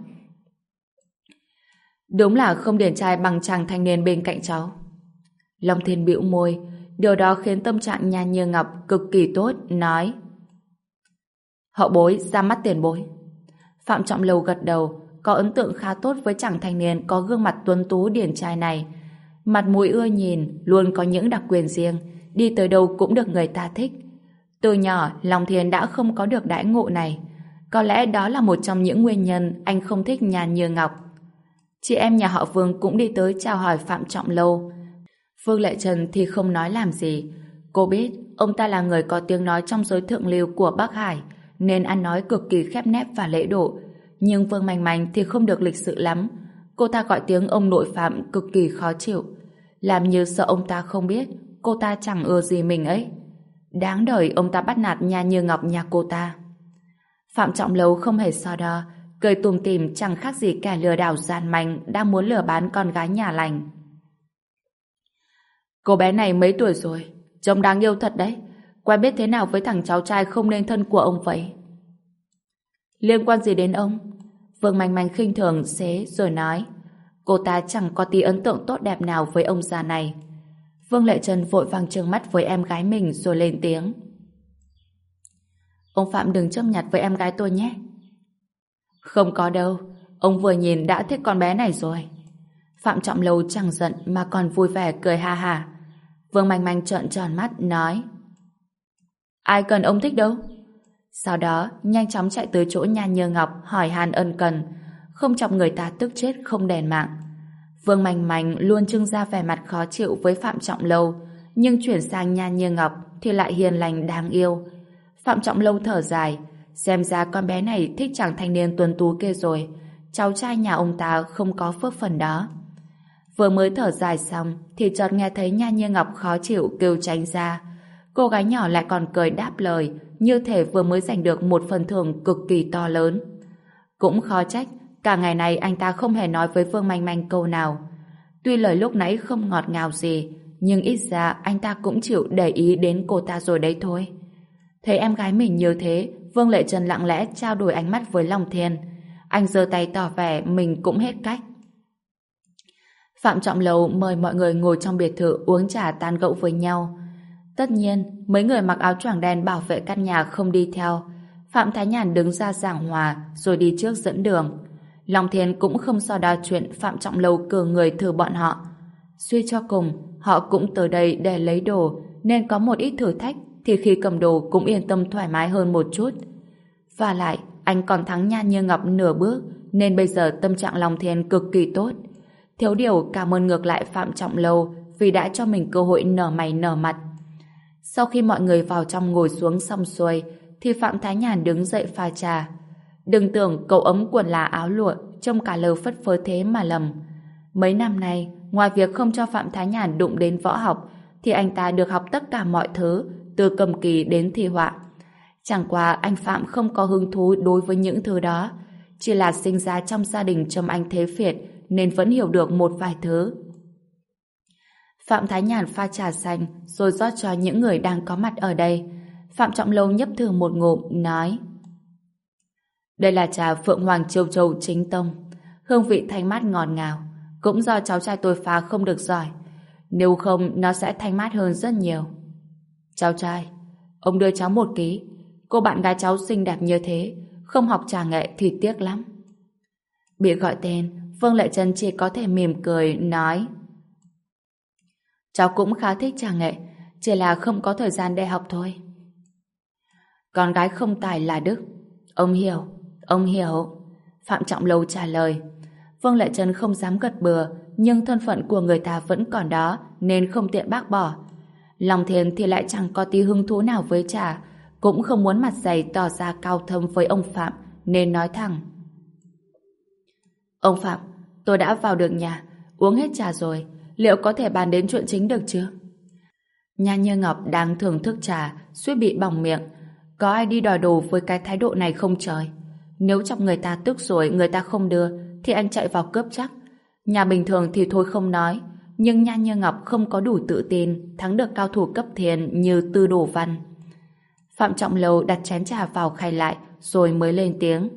Đúng là không điển trai bằng chàng thanh niên bên cạnh cháu. Long Thiên bĩu môi, điều đó khiến tâm trạng Nha Như Ngọc cực kỳ tốt, nói: Hậu bối ra mắt tiền bối. Phạm Trọng Lầu gật đầu, có ấn tượng khá tốt với chàng thanh niên có gương mặt tuấn tú điển trai này. Mặt mũi ưa nhìn, luôn có những đặc quyền riêng, đi tới đâu cũng được người ta thích. Từ nhỏ, Long Thiên đã không có được đãi ngộ này. Có lẽ đó là một trong những nguyên nhân anh không thích Nha Như Ngọc. Chị em nhà họ Vương cũng đi tới chào hỏi Phạm Trọng Lâu. Vương Lệ Trần thì không nói làm gì. Cô biết ông ta là người có tiếng nói trong giới thượng lưu của Bắc Hải, nên ăn nói cực kỳ khép nép và lễ độ. Nhưng Vương Manh Manh thì không được lịch sự lắm. Cô ta gọi tiếng ông nội Phạm cực kỳ khó chịu, làm như sợ ông ta không biết cô ta chẳng ưa gì mình ấy. Đáng đời ông ta bắt nạt Nha Như Ngọc nhà cô ta. Phạm Trọng Lâu không hề so đo, cười tủm tỉm chẳng khác gì kẻ lừa đảo gian manh đang muốn lừa bán con gái nhà lành. Cô bé này mấy tuổi rồi? Trông đáng yêu thật đấy. Quen biết thế nào với thằng cháu trai không nên thân của ông vậy? Liên quan gì đến ông? Vương Manh Manh khinh thường xế rồi nói. Cô ta chẳng có tí ấn tượng tốt đẹp nào với ông già này. Vương Lệ Trân vội vàng trừng mắt với em gái mình rồi lên tiếng. Ông Phạm đừng chấp nhặt với em gái tôi nhé. Không có đâu. Ông vừa nhìn đã thích con bé này rồi. Phạm Trọng Lâu chẳng giận mà còn vui vẻ cười ha ha. Vương Manh Manh trợn tròn mắt nói. Ai cần ông thích đâu. Sau đó nhanh chóng chạy tới chỗ Nha Như Ngọc hỏi han ân cần, không chọc người ta tức chết không đèn mạng. Vương Manh Manh luôn trưng ra vẻ mặt khó chịu với Phạm Trọng Lâu, nhưng chuyển sang Nha Như Ngọc thì lại hiền lành đáng yêu. Phạm Trọng Lâu thở dài, xem ra con bé này thích chàng thanh niên tuấn tú kia rồi, cháu trai nhà ông ta không có phước phần đó. Vừa mới thở dài xong thì chợt nghe thấy Nha Như Ngọc khó chịu kêu tránh ra. Cô gái nhỏ lại còn cười đáp lời, như thể vừa mới giành được một phần thưởng cực kỳ to lớn. Cũng khó trách, cả ngày này anh ta không hề nói với Vương Manh Manh câu nào. Tuy lời lúc nãy không ngọt ngào gì, nhưng ít ra anh ta cũng chịu để ý đến cô ta rồi đấy thôi. Thấy em gái mình như thế, Vương Lệ Trân lặng lẽ trao đổi ánh mắt với Long Thiên. Anh giơ tay tỏ vẻ mình cũng hết cách. Phạm Trọng Lâu mời mọi người ngồi trong biệt thự uống trà tán gẫu với nhau. Tất nhiên, mấy người mặc áo choàng đen bảo vệ căn nhà không đi theo. Phạm Thái Nhàn đứng ra giảng hòa rồi đi trước dẫn đường. Long Thiên cũng không so đo chuyện Phạm Trọng Lâu cử người thử bọn họ. Suy cho cùng, họ cũng tới đây để lấy đồ, nên có một ít thử thách thì khi cầm đồ cũng yên tâm thoải mái hơn một chút. Và lại, anh còn thắng Nha Như Ngọc nửa bước, nên bây giờ tâm trạng Long Thiên cực kỳ tốt. Thiếu điều cảm ơn ngược lại Phạm Trọng Lâu vì đã cho mình cơ hội nở mày nở mặt. Sau khi mọi người vào trong ngồi xuống xong xuôi, thì Phạm Thái Nhàn đứng dậy pha trà. Đừng tưởng cậu ấm quần là áo lụa, trông cả lơ phất phơ thế mà lầm. Mấy năm nay, ngoài việc không cho Phạm Thái Nhàn đụng đến võ học, thì anh ta được học tất cả mọi thứ, từ cầm kỳ đến thi họa. Chẳng qua anh Phạm không có hứng thú đối với những thứ đó, chỉ là sinh ra trong gia đình trầm anh thế phiệt nên vẫn hiểu được một vài thứ. Phạm Thái Nhàn pha trà xanh rồi rót cho những người đang có mặt ở đây. Phạm Trọng Lâu nhấp thử một ngụm, nói: Đây là trà Phượng Hoàng Châu Châu chính tông, hương vị thanh mát ngọt ngào, cũng do cháu trai tôi pha không được giỏi, nếu không nó sẽ thanh mát hơn rất nhiều. Cháu trai, ông đưa cháu một ký, cô bạn gái cháu xinh đẹp như thế, không học trà nghệ thì tiếc lắm. Bị gọi tên, Vương Lệ Trân chỉ có thể mỉm cười, nói: Cháu cũng khá thích trà nghệ, chỉ là không có thời gian để học thôi. Con gái không tài là đức. Ông hiểu, ông hiểu. Phạm Trọng Lâu trả lời. Vương Lệ Trân không dám gật bừa, nhưng thân phận của người ta vẫn còn đó, nên không tiện bác bỏ. Long Thiên thì lại chẳng có tí hứng thú nào với trà, cũng không muốn mặt dày tỏ ra cao thâm với ông Phạm, nên nói thẳng: Ông Phạm, tôi đã vào được nhà, uống hết trà rồi, liệu có thể bàn đến chuyện chính được chưa? Nha Như Ngọc đang thưởng thức trà, suýt bị bỏng miệng. Có ai đi đòi đồ với cái thái độ này không trời? Nếu chọc người ta tức rồi người ta không đưa, thì anh chạy vào cướp chắc. Nhà bình thường thì thôi không nói, nhưng Nha Như Ngọc không có đủ tự tin thắng được cao thủ cấp thiền như Tư Đồ Văn. Phạm Trọng Lâu đặt chén trà vào khay lại, rồi mới lên tiếng: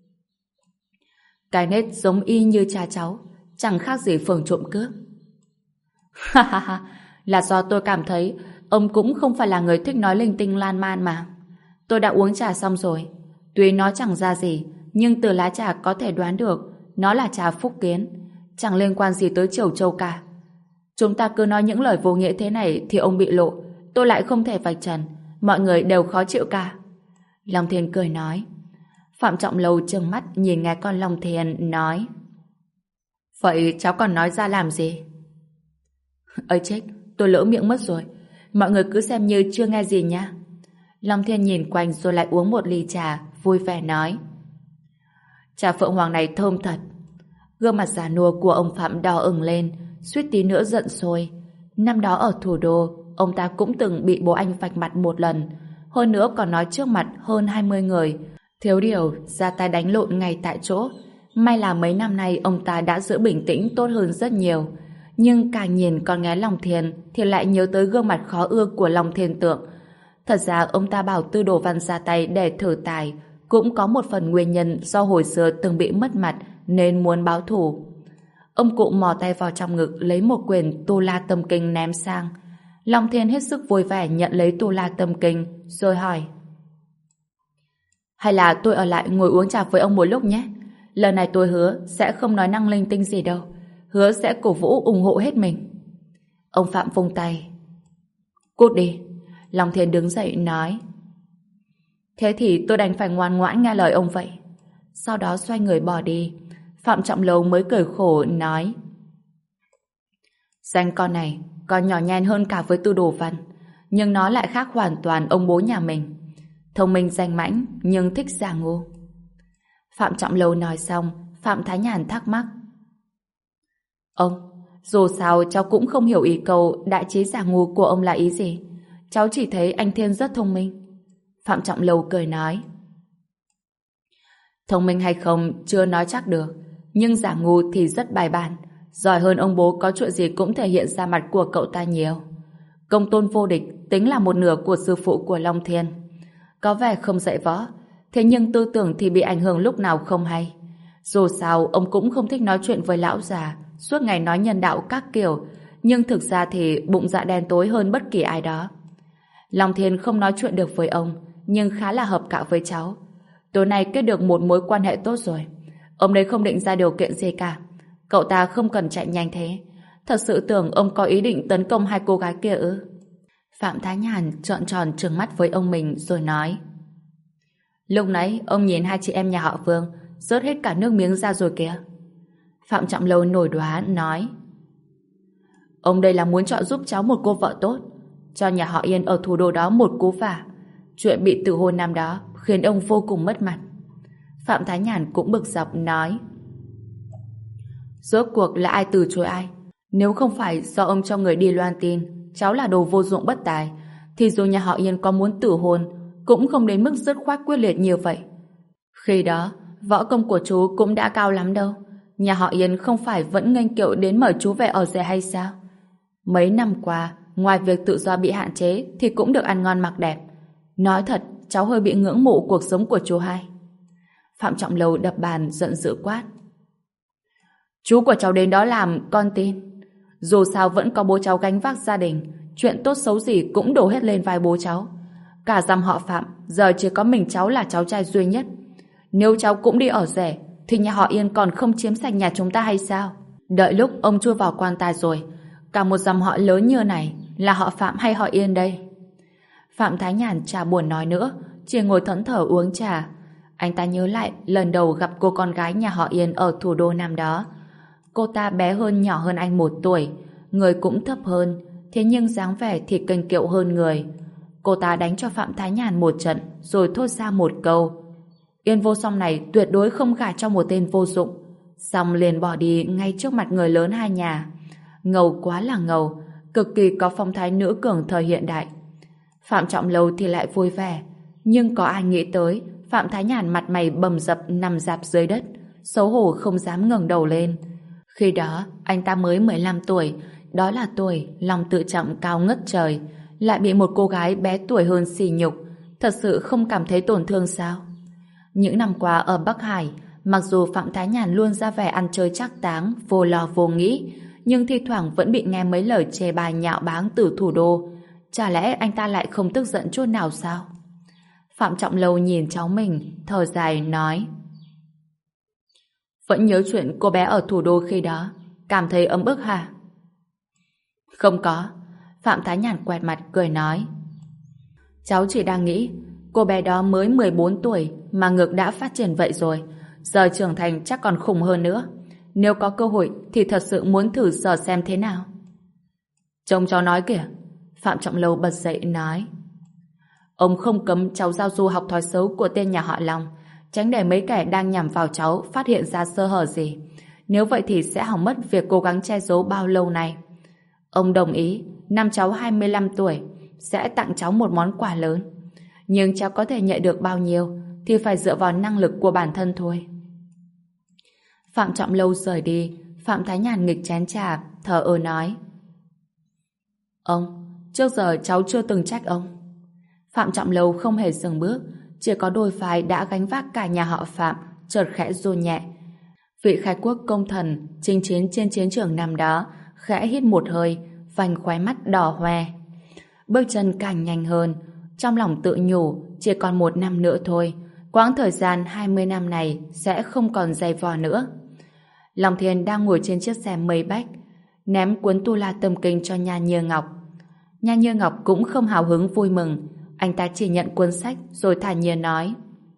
Cái nết giống y như cha cháu, chẳng khác gì phường trộm cướp. Ha ha ha, là do tôi cảm thấy ông cũng không phải là người thích nói linh tinh lan man mà. Tôi đã uống trà xong rồi, tuy nó chẳng ra gì, nhưng từ lá trà có thể đoán được nó là trà Phúc Kiến, chẳng liên quan gì tới Triều Châu cả. Chúng ta cứ nói những lời vô nghĩa thế này thì ông bị lộ, tôi lại không thể vạch trần, mọi người đều khó chịu cả. Long Thiên cười nói. Phạm Trọng Lâu trừng mắt nhìn nghe con Long Thiên, nói: Vậy cháu còn nói ra làm gì? Ơi chết, tôi lỡ miệng mất rồi, mọi người cứ xem như chưa nghe gì nha. Long Thiên nhìn quanh rồi lại uống một ly trà, vui vẻ nói: Trà Phượng Hoàng này thơm thật. Gương mặt già nua của ông Phạm đỏ ửng lên, suýt tí nữa giận sôi. Năm đó ở thủ đô, ông ta cũng từng bị bố anh vạch mặt một lần, hơn nữa còn nói trước mặt hơn hai mươi người. Thiếu điều ra tay đánh lộn ngay tại chỗ. May là mấy năm nay ông ta đã giữ bình tĩnh tốt hơn rất nhiều. Nhưng càng nhìn con gái Long Thiên thì lại nhớ tới gương mặt khó ưa của Long Thiên Tượng. Thật ra ông ta bảo Tư Đồ Văn ra tay để thử tài cũng có một phần nguyên nhân do hồi xưa từng bị mất mặt nên muốn báo thù. Ông cụ mò tay vào trong ngực lấy một quyển Tu La Tâm Kinh ném sang. Long Thiên hết sức vui vẻ nhận lấy Tu La Tâm Kinh rồi hỏi: hay là tôi ở lại ngồi uống trà với ông một lúc nhé. Lần này tôi hứa sẽ không nói năng linh tinh gì đâu. Hứa sẽ cổ vũ ủng hộ hết mình. Ông Phạm vung tay: cút đi. Long Thiên đứng dậy nói: thế thì tôi đành phải ngoan ngoãn nghe lời ông vậy. Sau đó xoay người bỏ đi. Phạm Trọng Lâu mới cười khổ nói: danh con này còn nhỏ nhen hơn cả với Tư Đồ Văn, nhưng nó lại khác hoàn toàn ông bố nhà mình. Thông minh danh mãnh nhưng thích giả ngu. Phạm Trọng Lâu nói xong, Phạm Thái Nhàn thắc mắc: ông, dù sao cháu cũng không hiểu ý câu đại trí giả ngu của ông là ý gì. Cháu chỉ thấy anh Thiên rất thông minh. Phạm Trọng Lâu cười nói: thông minh hay không chưa nói chắc được, nhưng giả ngu thì rất bài bản. Giỏi hơn ông bố có chuyện gì cũng thể hiện ra mặt của cậu ta nhiều. Công tôn vô địch tính là một nửa của sư phụ của Long Thiên. Có vẻ không dạy võ, thế nhưng tư tưởng thì bị ảnh hưởng lúc nào không hay. Dù sao ông cũng không thích nói chuyện với lão già, suốt ngày nói nhân đạo các kiểu, nhưng thực ra thì bụng dạ đen tối hơn bất kỳ ai đó. Long Thiên không nói chuyện được với ông, nhưng khá là hợp cạo với cháu. Tối nay kết được một mối quan hệ tốt rồi. Ông đấy không định ra điều kiện gì cả. Cậu ta không cần chạy nhanh thế. Thật sự tưởng ông có ý định tấn công hai cô gái kia ư? Phạm Thái Nhàn trợn tròn trừng mắt với ông mình rồi nói: lúc nãy ông nhìn hai chị em nhà họ Vương rớt hết cả nước miếng ra rồi kìa. Phạm Trọng Lâu nổi đoá nói: ông đây là muốn chọn giúp cháu một cô vợ tốt, cho nhà họ Yên ở thủ đô đó một cú vả. Chuyện bị từ hôn năm đó khiến ông vô cùng mất mặt. Phạm Thái Nhàn cũng bực dọc nói: rốt cuộc là ai từ chối ai? Nếu không phải do ông cho người đi loan tin cháu là đồ vô dụng bất tài, thì dù nhà họ Yên có muốn tử hôn cũng không đến mức dứt khoát quyết liệt như vậy. Khi đó võ công của chú cũng đã cao lắm đâu. Nhà họ Yên không phải vẫn nghênh kiệu đến mời chú về ở rể hay sao? Mấy năm qua ngoài việc tự do bị hạn chế thì cũng được ăn ngon mặc đẹp. Nói thật cháu hơi bị ngưỡng mộ cuộc sống của chú hai. Phạm Trọng Lâu đập bàn giận dữ quát: chú của cháu đến đó làm con tin. Dù sao vẫn có bố cháu gánh vác gia đình, chuyện tốt xấu gì cũng đổ hết lên vai bố cháu. Cả dòng họ Phạm giờ chỉ có mình cháu là cháu trai duy nhất. Nếu cháu cũng đi ở rể thì nhà họ Yên còn không chiếm sạch nhà chúng ta hay sao? Đợi lúc ông chui vào quan tài rồi, cả một dòng họ lớn như này là họ Phạm hay họ Yên đây? Phạm Thái Nhàn chả buồn nói nữa, chỉ ngồi thẫn thờ uống trà. Anh ta nhớ lại lần đầu gặp cô con gái nhà họ Yên ở thủ đô năm đó. Cô ta bé hơn nhỏ hơn anh một tuổi, người cũng thấp hơn, thế nhưng dáng vẻ thì kênh kiệu hơn người. Cô ta đánh cho Phạm Thái Nhàn một trận rồi thốt ra một câu: Yên Vô Song này tuyệt đối không gả cho một tên vô dụng. Xong liền bỏ đi ngay trước mặt người lớn hai nhà. Ngầu quá là ngầu, cực kỳ có phong thái nữ cường thời hiện đại. Phạm Trọng Lâu thì lại vui vẻ, nhưng có ai nghĩ tới Phạm Thái Nhàn mặt mày bầm dập nằm rạp dưới đất, xấu hổ không dám ngẩng đầu lên. Khi đó anh ta mới mười lăm tuổi, đó là tuổi lòng tự trọng cao ngất trời, lại bị một cô gái bé tuổi hơn sỉ nhục, thật sự không cảm thấy tổn thương sao? Những năm qua ở Bắc Hải, mặc dù Phạm Thái Nhàn luôn ra vẻ ăn chơi trác táng, vô lo vô nghĩ, nhưng thi thoảng vẫn bị nghe mấy lời chê bai nhạo báng từ thủ đô. Chả lẽ anh ta lại không tức giận chút nào sao? Phạm Trọng Lâu nhìn cháu mình, thở dài nói: Vẫn nhớ chuyện cô bé ở thủ đô khi đó, cảm thấy ấm ức hả? Không có. Phạm Thái Nhàn quẹt mặt cười nói: Cháu chỉ đang nghĩ cô bé đó mới mười bốn tuổi mà ngực đã phát triển vậy rồi, giờ trưởng thành chắc còn khủng hơn nữa. Nếu có cơ hội thì thật sự muốn thử sờ xem thế nào. Trông cháu nói kìa. Phạm Trọng Lâu bật dậy nói: Ông không cấm cháu giao du học thói xấu của tên nhà họ Long, tránh để mấy kẻ đang nhằm vào cháu phát hiện ra sơ hở gì. Nếu vậy thì sẽ hỏng mất việc cố gắng che giấu bao lâu nay. Ông đồng ý năm cháu hai mươi lăm tuổi sẽ tặng cháu một món quà lớn, nhưng cháu có thể nhận được bao nhiêu thì phải dựa vào năng lực của bản thân thôi. Phạm Trọng Lâu rời đi, Phạm Thái Nhàn nghịch chén trà, thở ơ nói: Ông, trước giờ cháu chưa từng trách ông. Phạm Trọng Lâu không hề dừng bước, chỉ có đôi vai đã gánh vác cả nhà họ Phạm, chợt khẽ run nhẹ. Vị khai quốc công thần chinh chiến trên chiến trường năm đó khẽ hít một hơi, vành khóe mắt đỏ hoe. Bước chân càng nhanh hơn, trong lòng tự nhủ chỉ còn một năm nữa thôi, quãng thời gian hai mươi năm này sẽ không còn dày vò nữa. Long Thiên đang ngồi trên chiếc xe mây bách, ném cuốn Tu La Tâm Kinh cho Nha Như Ngọc. Nha Như Ngọc cũng không hào hứng vui mừng, anh ta chỉ nhận cuốn sách rồi thản nhiên nói: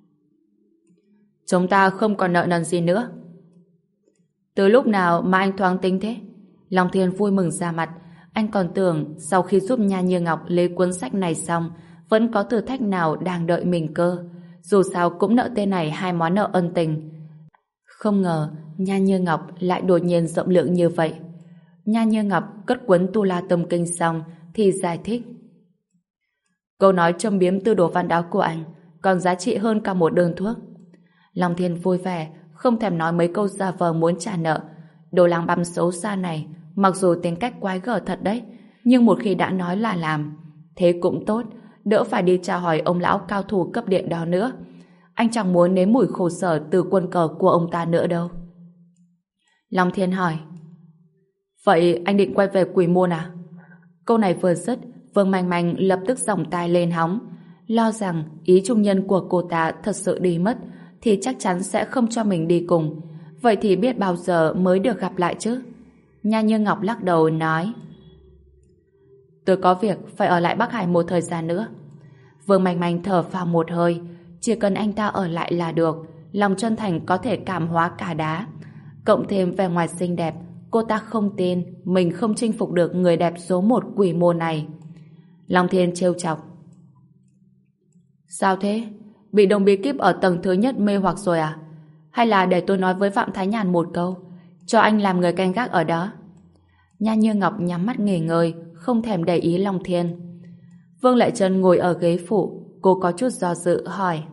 Chúng ta không còn nợ nần gì nữa. Từ lúc nào mà anh thoáng tính thế? Long Thiên vui mừng ra mặt, anh còn tưởng sau khi giúp Nha Như Ngọc lấy cuốn sách này xong vẫn có thử thách nào đang đợi mình cơ, dù sao cũng nợ tên này hai món nợ ân tình. Không ngờ Nha Như Ngọc lại đột nhiên rộng lượng như vậy. Nha Như Ngọc cất cuốn Tu La Tâm Kinh xong thì giải thích: Câu nói châm biếm tư đồ văn đó của anh còn giá trị hơn cả một đơn thuốc. Long Thiên vui vẻ, không thèm nói mấy câu giả vờ muốn trả nợ. Đồ làng băm xấu xa này mặc dù tính cách quái gở thật đấy, nhưng một khi đã nói là làm. Thế cũng tốt, đỡ phải đi chào hỏi ông lão cao thủ cấp điện đó nữa. Anh chẳng muốn nếm mùi khổ sở từ quân cờ của ông ta nữa đâu. Long Thiên hỏi: Vậy anh định quay về Quỷ Môn à? Câu này vừa dứt, Vương Manh Manh lập tức giòng tai lên hóng, lo rằng ý trung nhân của cô ta thật sự đi mất thì chắc chắn sẽ không cho mình đi cùng. Vậy thì biết bao giờ mới được gặp lại chứ? Nha Như Ngọc lắc đầu nói: Tôi có việc phải ở lại Bắc Hải một thời gian nữa. Vương Manh Manh thở phào một hơi, chỉ cần anh ta ở lại là được, lòng chân thành có thể cảm hóa cả đá. Cộng thêm vẻ ngoài xinh đẹp, cô ta không tin mình không chinh phục được người đẹp số một Quỷ Môn này. Long Thiên trêu chọc: Sao thế? Bị đồng bí kíp ở tầng thứ nhất mê hoặc rồi à? Hay là để tôi nói với Phạm Thái Nhàn một câu, cho anh làm người canh gác ở đó? Nha Như Ngọc nhắm mắt nghỉ ngơi, không thèm để ý Long Thiên. Vương Lệ Trân ngồi ở ghế phụ, cô có chút do dự hỏi: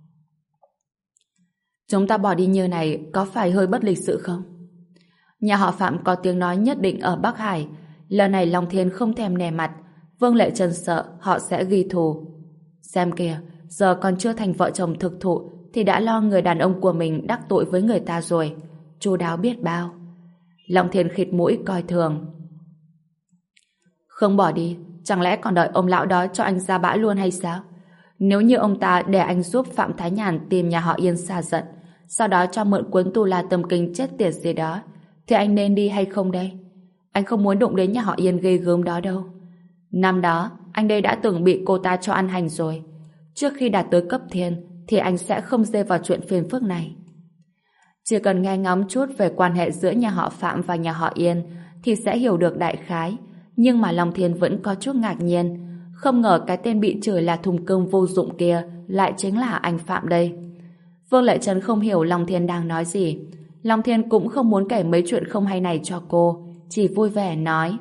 Chúng ta bỏ đi như này có phải hơi bất lịch sự không? Nhà họ Phạm có tiếng nói nhất định ở Bắc Hải. Lần này Long Thiên không thèm nể mặt. Vương Lệ Trân sợ họ sẽ ghi thù. Xem kìa, giờ còn chưa thành vợ chồng thực thụ thì đã lo người đàn ông của mình đắc tội với người ta rồi. Chu đáo biết bao. Long Thiên khịt mũi coi thường: Không bỏ đi, chẳng lẽ còn đợi ông lão đó cho anh ra bãi luôn hay sao? Nếu như ông ta để anh giúp Phạm Thái Nhàn tìm nhà họ Yên xả giận, sau đó cho mượn cuốn Tu La Tâm Kinh chết tiệt gì đó, thì anh nên đi hay không đây? Anh không muốn đụng đến nhà họ Yên ghê gớm đó đâu. Năm đó, anh đây đã từng bị cô ta cho ăn hành rồi. Trước khi đạt tới cấp thiên, thì anh sẽ không rơi vào chuyện phiền phức này. Chỉ cần nghe ngóng chút về quan hệ giữa nhà họ Phạm và nhà họ Yên, thì sẽ hiểu được đại khái. Nhưng mà Long Thiên vẫn có chút ngạc nhiên. Không ngờ cái tên bị chửi là thùng cơm vô dụng kia lại chính là anh Phạm đây. Vương Lệ Trân không hiểu Long Thiên đang nói gì. Long Thiên cũng không muốn kể mấy chuyện không hay này cho cô, chỉ vui vẻ nói: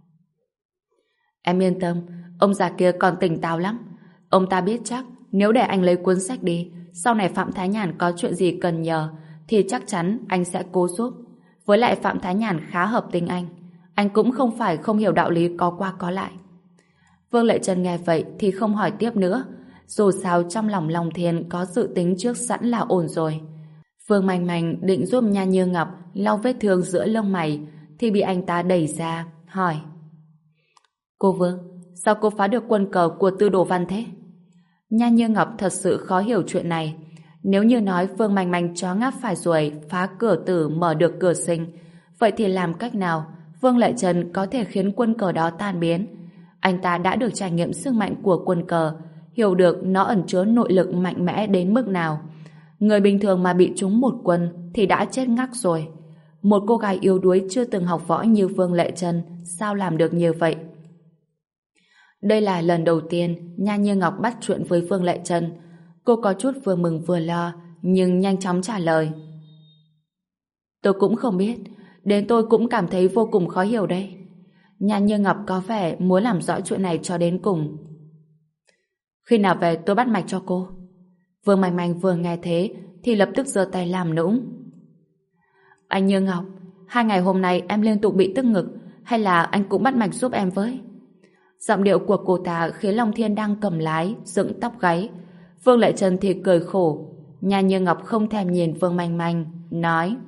Em yên tâm, ông già kia còn tỉnh táo lắm. Ông ta biết chắc nếu để anh lấy cuốn sách đi, sau này Phạm Thái Nhàn có chuyện gì cần nhờ thì chắc chắn anh sẽ cố giúp. Với lại Phạm Thái Nhàn khá hợp tính anh. Anh cũng không phải không hiểu đạo lý có qua có lại. Vương Lệ Trân nghe vậy thì không hỏi tiếp nữa. Dù sao trong lòng Long Thiên có dự tính trước sẵn là ổn rồi. Vương Manh Manh định giúp Nha Như Ngọc lau vết thương giữa lông mày thì bị anh ta đẩy ra, hỏi: Cô Vương, sao cô phá được quân cờ của Tư Đồ Văn thế? Nha Như Ngọc thật sự khó hiểu chuyện này. Nếu như nói Vương Manh Manh chó ngáp phải ruồi phá cửa tử mở được cửa sinh, vậy thì làm cách nào Vương Lệ Trân có thể khiến quân cờ đó tan biến? Anh ta đã được trải nghiệm sức mạnh của quân cờ, hiểu được nó ẩn chứa nội lực mạnh mẽ đến mức nào. Người bình thường mà bị trúng một quân thì đã chết ngắc rồi. Một cô gái yếu đuối chưa từng học võ như Vương Lệ Trân sao làm được như vậy? Đây là lần đầu tiên Nha Như Ngọc bắt chuyện với Vương Lệ Trân. Cô có chút vừa mừng vừa lo, nhưng nhanh chóng trả lời: Tôi cũng không biết, đến tôi cũng cảm thấy vô cùng khó hiểu đây. Nha Như Ngọc có vẻ muốn làm rõ chuyện này cho đến cùng. Khi nào về tôi bắt mạch cho cô. Vương Manh Manh vừa nghe thế thì lập tức giơ tay làm nũng. Anh Như Ngọc, hai ngày hôm nay em liên tục bị tức ngực, hay là anh cũng bắt mạch giúp em với? Giọng điệu của cô ta khiến Long Thiên đang cầm lái dựng tóc gáy. Vương Lệ Trân thì cười khổ. Nhà Như Ngọc không thèm nhìn Vương Manh Manh, nói: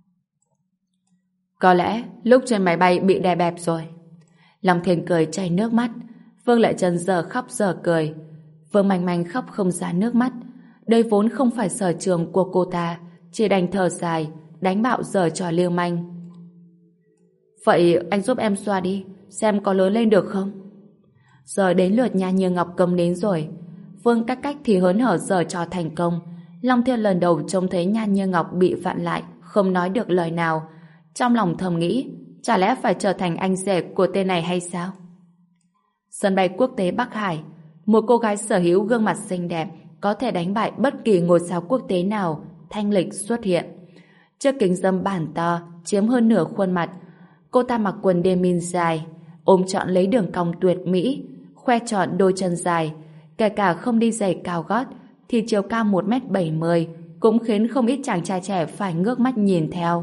Có lẽ lúc trên máy bay bị đè bẹp rồi. Long Thiên cười chảy nước mắt. Vương Lệ Trân giờ khóc giờ cười. Vương Manh Manh khóc không ra nước mắt. Đây vốn không phải sở trường của cô ta, chỉ đành thở dài, đánh bạo giở trò lưu manh. Vậy anh giúp em xoa đi, xem có lớn lên được không? Giờ đến lượt Nha Như Ngọc cầm đến rồi. Vương Cách Cách thì hớn hở giở trò thành công. Long Thiên lần đầu trông thấy Nha Như Ngọc bị vặn lại, không nói được lời nào. Trong lòng thầm nghĩ, chả lẽ phải trở thành anh rể của tên này hay sao? Sân bay quốc tế Bắc Hải, một cô gái sở hữu gương mặt xinh đẹp, có thể đánh bại bất kỳ ngôi sao quốc tế nào, thanh lịch xuất hiện. Chiếc kính râm bản to, chiếm hơn nửa khuôn mặt. Cô ta mặc quần denim dài, ôm trọn lấy đường cong tuyệt mỹ, khoe trọn đôi chân dài, kể cả không đi giày cao gót, thì chiều cao một mét bảy mươi cũng khiến không ít chàng trai trẻ phải ngước mắt nhìn theo.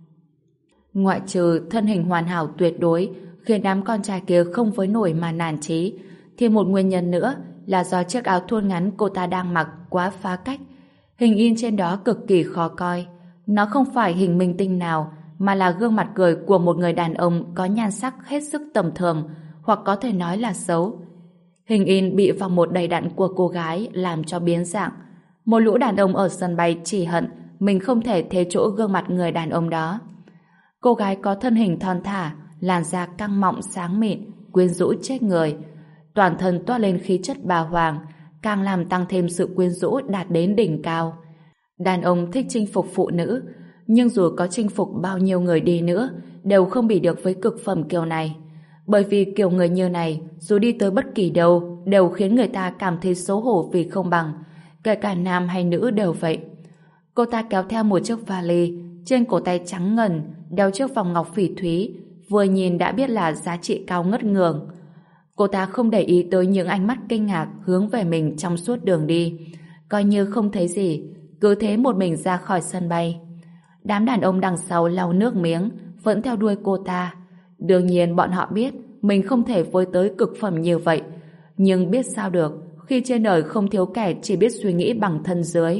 Ngoại trừ thân hình hoàn hảo tuyệt đối khiến đám con trai kia không với nổi mà nản chí, thì một nguyên nhân nữa là do chiếc áo thun ngắn cô ta đang mặc quá phá cách. Hình in trên đó cực kỳ khó coi. Nó không phải hình minh tinh nào, mà là gương mặt cười của một người đàn ông có nhan sắc hết sức tầm thường, hoặc có thể nói là xấu. Hình in bị vòng một đầy đặn của cô gái làm cho biến dạng. Một lũ đàn ông ở sân bay chỉ hận mình không thể thế chỗ gương mặt người đàn ông đó. Cô gái có thân hình thon thả, làn da căng mọng sáng mịn, quyến rũ chết người. Toàn thân toát lên khí chất bà hoàng, càng làm tăng thêm sự quyến rũ đạt đến đỉnh cao. Đàn ông thích chinh phục phụ nữ, nhưng dù có chinh phục bao nhiêu người đi nữa, đều không bị được với cực phẩm kiểu này. Bởi vì kiểu người như này, dù đi tới bất kỳ đâu, đều khiến người ta cảm thấy xấu hổ vì không bằng, kể cả nam hay nữ đều vậy. Cô ta kéo theo một chiếc vali, trên cổ tay trắng ngần, đeo chiếc vòng ngọc phỉ thúy, vừa nhìn đã biết là giá trị cao ngất ngường. Cô ta không để ý tới những ánh mắt kinh ngạc hướng về mình trong suốt đường đi, coi như không thấy gì, cứ thế một mình ra khỏi sân bay. Đám đàn ông đằng sau lau nước miếng, vẫn theo đuôi cô ta. Đương nhiên bọn họ biết mình không thể với tới cực phẩm như vậy, nhưng biết sao được khi trên đời không thiếu kẻ chỉ biết suy nghĩ bằng thân dưới.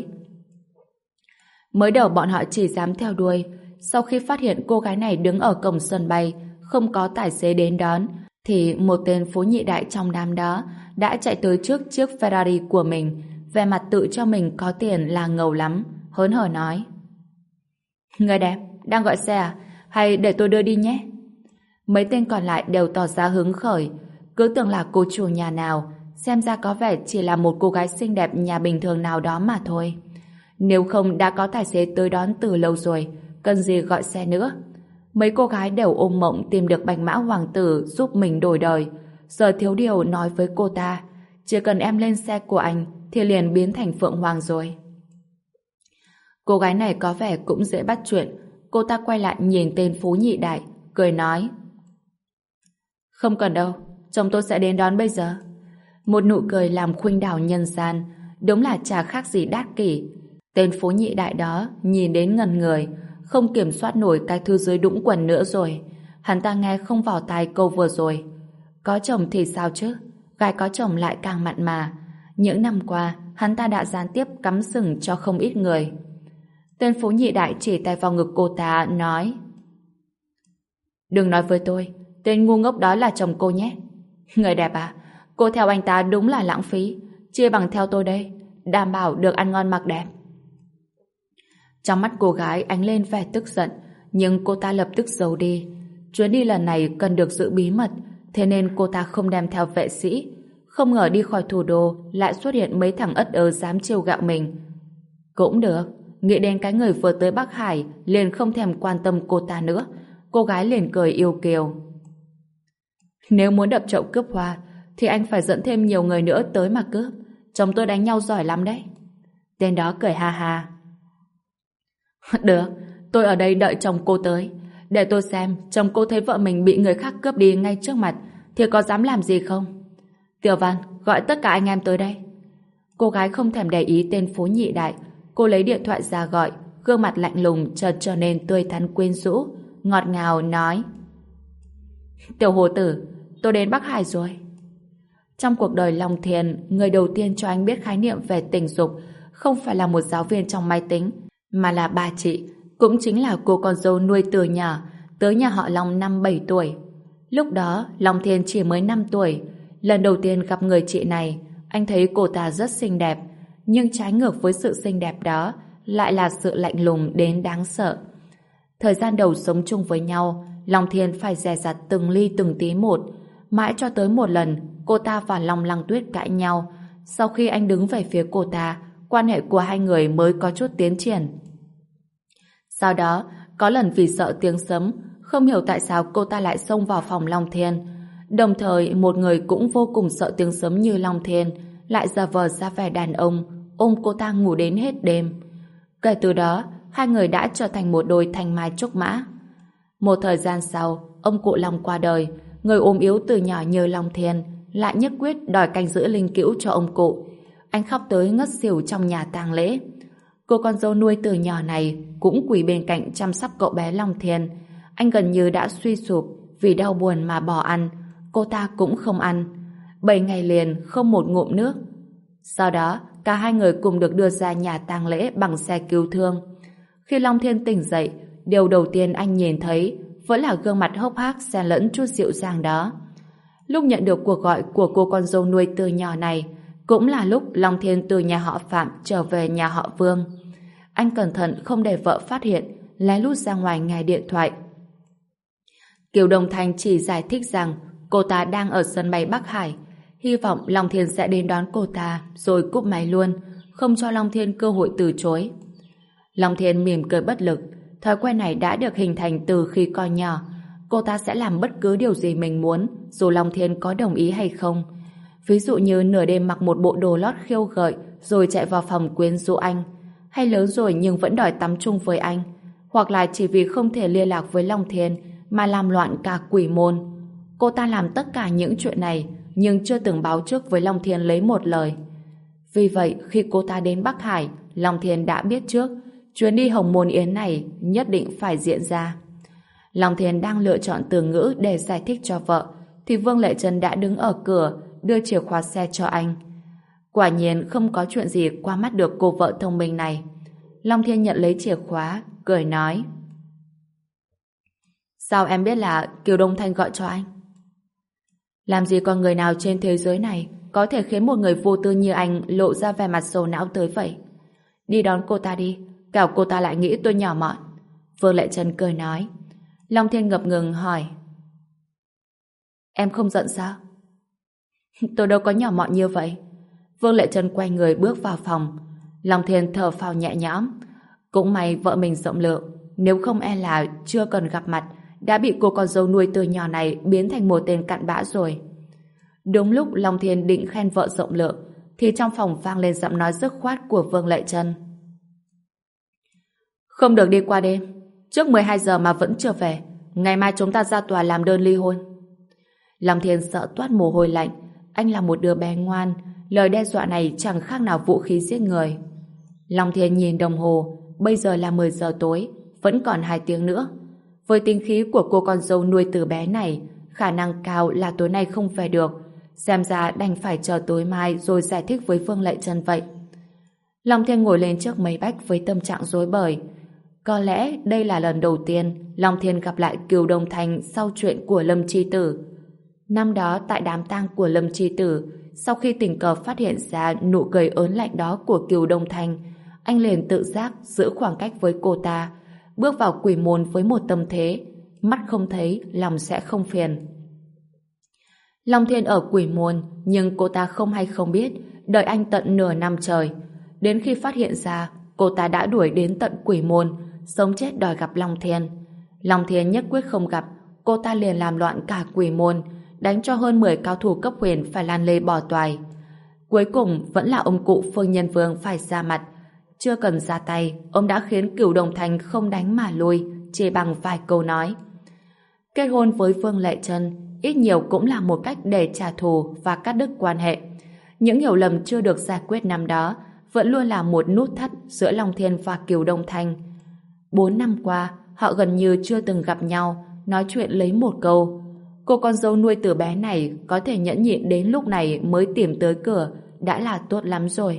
Mới đầu bọn họ chỉ dám theo đuôi, sau khi phát hiện cô gái này đứng ở cổng sân bay, không có tài xế đến đón, thì một tên phú nhị đại trong đám đó đã chạy tới trước chiếc Ferrari của mình, vẻ mặt tự cho mình có tiền là ngầu lắm, hớn hở nói: Người đẹp, đang gọi xe à? Hay để tôi đưa đi nhé? Mấy tên còn lại đều tỏ ra hứng khởi, cứ tưởng là cô chủ nhà nào, xem ra có vẻ chỉ là một cô gái xinh đẹp nhà bình thường nào đó mà thôi. Nếu không đã có tài xế tới đón từ lâu rồi, cần gì gọi xe nữa. Mấy cô gái đều ôm mộng tìm được bạch mã hoàng tử giúp mình đổi đời. Giờ thiếu điều nói với cô ta, chỉ cần em lên xe của anh thì liền biến thành Phượng Hoàng rồi. Cô gái này có vẻ cũng dễ bắt chuyện. Cô ta quay lại nhìn tên phú nhị đại, cười nói: Không cần đâu, chồng tôi sẽ đến đón bây giờ. Một nụ cười làm khuynh đảo nhân gian, đúng là chả khác gì đát kỷ. Tên phú nhị đại đó nhìn đến ngần người, không kiểm soát nổi cái thứ dưới đũng quần nữa rồi. Hắn ta nghe không vào tai câu vừa rồi. Có chồng thì sao chứ, gái có chồng lại càng mặn mà. Những năm qua, hắn ta đã gián tiếp cắm sừng cho không ít người. Tên phú nhị đại chỉ tay vào ngực cô ta, nói: Đừng nói với tôi, tên ngu ngốc đó là chồng cô nhé. Người đẹp à, cô theo anh ta đúng là lãng phí, chia bằng theo tôi đây, đảm bảo được ăn ngon mặc đẹp. Trong mắt cô gái ánh lên vẻ tức giận, nhưng cô ta lập tức giấu đi. Chuyến đi lần này cần được giữ bí mật, thế nên cô ta không đem theo vệ sĩ. Không ngờ đi khỏi thủ đô lại xuất hiện mấy thằng ất ơ dám trêu gạo mình. Cũng được, nghĩ đến cái người vừa tới Bắc Hải liền không thèm quan tâm cô ta nữa. Cô gái liền cười yêu kiều: Nếu muốn đập chậu cướp hoa thì anh phải dẫn thêm nhiều người nữa tới mà cướp. Chồng tôi đánh nhau giỏi lắm đấy. Tên đó cười ha ha: Được, tôi ở đây đợi chồng cô tới. Để tôi xem chồng cô thấy vợ mình bị người khác cướp đi ngay trước mặt thì có dám làm gì không. Tiểu Văn, gọi tất cả anh em tới đây. Cô gái không thèm để ý tên phố nhị đại. Cô lấy điện thoại ra gọi, gương mặt lạnh lùng chợt trở nên tươi thắn quyến rũ, ngọt ngào nói: Tiểu hồ tử, tôi đến Bắc Hải rồi. Trong cuộc đời Long Thiên, người đầu tiên cho anh biết khái niệm về tình dục không phải là một giáo viên trong máy tính, mà là bà chị, cũng chính là cô con dâu nuôi từ nhỏ tới nhà họ Long năm bảy tuổi. Lúc đó, Long Thiên chỉ mới năm tuổi. Lần đầu tiên gặp người chị này, anh thấy cô ta rất xinh đẹp, nhưng trái ngược với sự xinh đẹp đó lại là sự lạnh lùng đến đáng sợ. Thời gian đầu sống chung với nhau, Long Thiên phải dè dặt từng ly từng tí một, mãi cho tới một lần cô ta và Long Lăng Tuyết cãi nhau. Sau khi anh đứng về phía cô ta, quan hệ của hai người mới có chút tiến triển. Sau đó, có lần vì sợ tiếng sấm, không hiểu tại sao cô ta lại xông vào phòng Long Thiên. Đồng thời, một người cũng vô cùng sợ tiếng sấm như Long Thiên lại giả vờ ra vẻ đàn ông, ôm cô ta ngủ đến hết đêm. Kể từ đó, hai người đã trở thành một đôi thanh mai trúc mã. Một thời gian sau, ông cụ Long qua đời, người ốm yếu từ nhỏ như Long Thiên lại nhất quyết đòi canh giữ linh cữu cho ông cụ. Anh khóc tới ngất xỉu trong nhà tang lễ. Cô con dâu nuôi từ nhỏ này cũng quỳ bên cạnh chăm sóc cậu bé Long Thiên. Anh gần như đã suy sụp vì đau buồn mà bỏ ăn. Cô ta cũng không ăn. Bảy ngày liền không một ngụm nước. Sau đó, cả hai người cùng được đưa ra nhà tang lễ bằng xe cứu thương. Khi Long Thiên tỉnh dậy, điều đầu tiên anh nhìn thấy vẫn là gương mặt hốc hác xen lẫn chút dịu dàng đó. Lúc nhận được cuộc gọi của cô con dâu nuôi từ nhỏ này, cũng là lúc Long Thiên từ nhà họ Phạm trở về nhà họ Vương. Anh cẩn thận không để vợ phát hiện, lén lút ra ngoài nghe điện thoại. Kiều Đông Thanh chỉ giải thích rằng cô ta đang ở sân bay Bắc Hải, hy vọng Long Thiên sẽ đến đón cô ta rồi cúp máy luôn, không cho Long Thiên cơ hội từ chối. Long Thiên mỉm cười bất lực. Thói quen này đã được hình thành từ khi còn nhỏ. Cô ta sẽ làm bất cứ điều gì mình muốn, dù Long Thiên có đồng ý hay không. Ví dụ như nửa đêm mặc một bộ đồ lót khiêu gợi rồi chạy vào phòng quyến rũ anh, hay lớn rồi nhưng vẫn đòi tắm chung với anh, hoặc là chỉ vì không thể liên lạc với Long Thiên mà làm loạn cả quỷ môn. Cô ta làm tất cả những chuyện này nhưng chưa từng báo trước với Long Thiên lấy một lời. Vì vậy, khi cô ta đến Bắc Hải, Long Thiên đã biết trước chuyến đi Hồng Môn Yến này nhất định phải diễn ra. Long Thiên đang lựa chọn từ ngữ để giải thích cho vợ, thì Vương Lệ Trân đã đứng ở cửa đưa chìa khóa xe cho anh. Quả nhiên không có chuyện gì qua mắt được cô vợ thông minh này. Long Thiên nhận lấy chìa khóa, cười nói: Sao em biết là Kiều Đông Thanh gọi cho anh? Làm gì còn người nào trên thế giới này có thể khiến một người vô tư như anh lộ ra vẻ mặt sầu não tới vậy? Đi đón cô ta đi, kẻo cô ta lại nghĩ tôi nhỏ mọn. Vương Lệ Trân cười nói. Long Thiên ngập ngừng hỏi: Em không giận sao? Tôi đâu có nhỏ mọn như vậy. Vương Lệ Trân quay người bước vào phòng. Long Thiên thở phào nhẹ nhõm. Cũng may vợ mình rộng lượng, nếu không e là chưa cần gặp mặt đã bị cô con dâu nuôi từ nhỏ này biến thành một tên cặn bã rồi. Đúng lúc Long Thiên định khen vợ rộng lượng thì trong phòng vang lên giọng nói dứt khoát của Vương Lệ Trân: Không được đi qua đêm, trước mười hai giờ mà vẫn chưa về, ngày mai chúng ta ra tòa làm đơn ly hôn. Long Thiên sợ toát mồ hôi lạnh. Anh là một đứa bé ngoan, lời đe dọa này chẳng khác nào vũ khí giết người. Long Thiên nhìn đồng hồ, bây giờ là mười giờ tối, vẫn còn hai tiếng nữa. Với tính khí của cô con dâu nuôi từ bé này, khả năng cao là tối nay không về được. Xem ra đành phải chờ tối mai rồi giải thích với Vương Lệ Trân vậy. Long Thiên ngồi lên chiếc máy bách với tâm trạng rối bời. Có lẽ đây là lần đầu tiên Long Thiên gặp lại Kiều Đông Thanh sau chuyện của Lâm Chi Tử. Năm đó tại đám tang của Lâm Chi Tử, sau khi tình cờ phát hiện ra nụ cười ớn lạnh đó của Kiều Đông Thanh, anh liền tự giác giữ khoảng cách với cô ta, bước vào quỷ môn với một tâm thế: mắt không thấy, lòng sẽ không phiền. Long Thiên ở quỷ môn, nhưng cô ta không hay không biết, đợi anh tận nửa năm trời. Đến khi phát hiện ra, cô ta đã đuổi đến tận quỷ môn, sống chết đòi gặp Long Thiên. Long Thiên nhất quyết không gặp, cô ta liền làm loạn cả quỷ môn, đánh cho hơn mười cao thủ cấp huyền phải lan lê bỏ toài. Cuối cùng vẫn là ông cụ Phương Nhân Vương phải ra mặt. Chưa cần ra tay, ông đã khiến Cửu Đồng Thành không đánh mà lui, chỉ bằng vài câu nói. Kết hôn với Vương Lệ Trân ít nhiều cũng là một cách để trả thù và cắt đứt quan hệ. Những hiểu lầm chưa được giải quyết năm đó vẫn luôn là một nút thắt giữa Long Thiên và Kiều Đông Thanh. Bốn năm qua, họ gần như chưa từng gặp nhau, nói chuyện lấy một câu. Cô con dâu nuôi từ bé này có thể nhẫn nhịn đến lúc này mới tìm tới cửa, đã là tốt lắm rồi.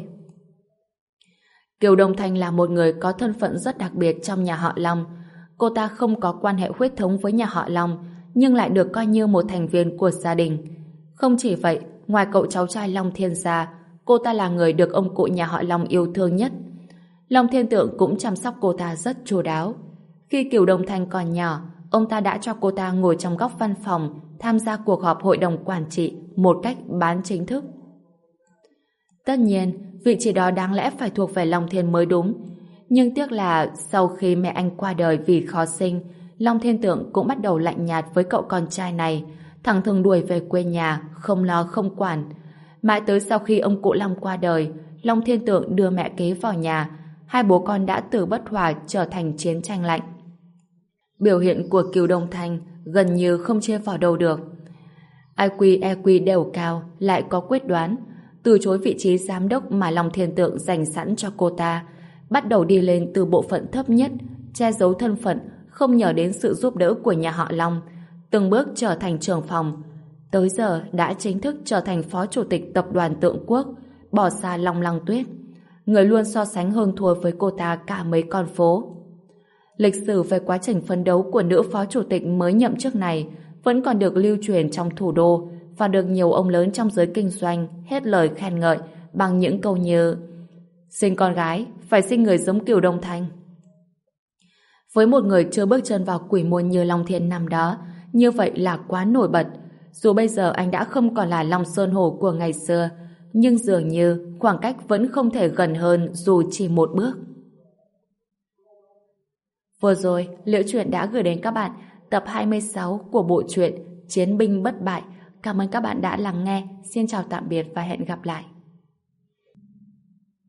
Kiều Đông Thanh là một người có thân phận rất đặc biệt trong nhà họ Long. Cô ta không có quan hệ huyết thống với nhà họ Long, nhưng lại được coi như một thành viên của gia đình. Không chỉ vậy, ngoài cậu cháu trai Long Thiên ra, cô ta là người được ông cụ nhà họ Long yêu thương nhất. Long Thiên Tượng cũng chăm sóc cô ta rất chu đáo. Khi Kiều Đông Thanh còn nhỏ, ông ta đã cho cô ta ngồi trong góc văn phòng, tham gia cuộc họp hội đồng quản trị một cách bán chính thức. Tất nhiên, vị trí đó đáng lẽ phải thuộc về Long Thiên mới đúng. Nhưng tiếc là sau khi mẹ anh qua đời vì khó sinh, Long Thiên Tượng cũng bắt đầu lạnh nhạt với cậu con trai này, thẳng thừng đuổi về quê nhà, không lo không quản. Mãi tới sau khi ông cụ Long qua đời, Long Thiên Tượng đưa mẹ kế vào nhà, hai bố con đã từ bất hòa trở thành chiến tranh lạnh. Biểu hiện của Kiều Đông Thanh gần như không chê vào đâu được. i kiu e quy đều cao, lại có quyết đoán, từ chối vị trí giám đốc mà Long Thiên Tượng dành sẵn cho cô ta, bắt đầu đi lên từ bộ phận thấp nhất, che giấu thân phận, không nhờ đến sự giúp đỡ của nhà họ Long, từng bước trở thành trưởng phòng. Tới giờ đã chính thức trở thành phó chủ tịch tập đoàn Tượng Quốc, bỏ xa Long Lăng Tuyết, người luôn so sánh hơn thua với cô ta cả mấy con phố. Lịch sử về quá trình phấn đấu của nữ phó chủ tịch mới nhậm chức này vẫn còn được lưu truyền trong thủ đô và được nhiều ông lớn trong giới kinh doanh hết lời khen ngợi bằng những câu như: sinh con gái phải sinh người giống Kiều Đông Thanh. Với một người chưa bước chân vào quỷ môn như Long Thiên năm đó, như vậy là quá nổi bật. Dù bây giờ anh đã không còn là Long Sơn Hổ của ngày xưa, nhưng dường như khoảng cách vẫn không thể gần hơn dù chỉ một bước. Vừa rồi, Liễu Chuyện đã gửi đến các bạn tập hai mươi sáu của bộ truyện Chiến binh bất bại. Cảm ơn các bạn đã lắng nghe. Xin chào tạm biệt và hẹn gặp lại.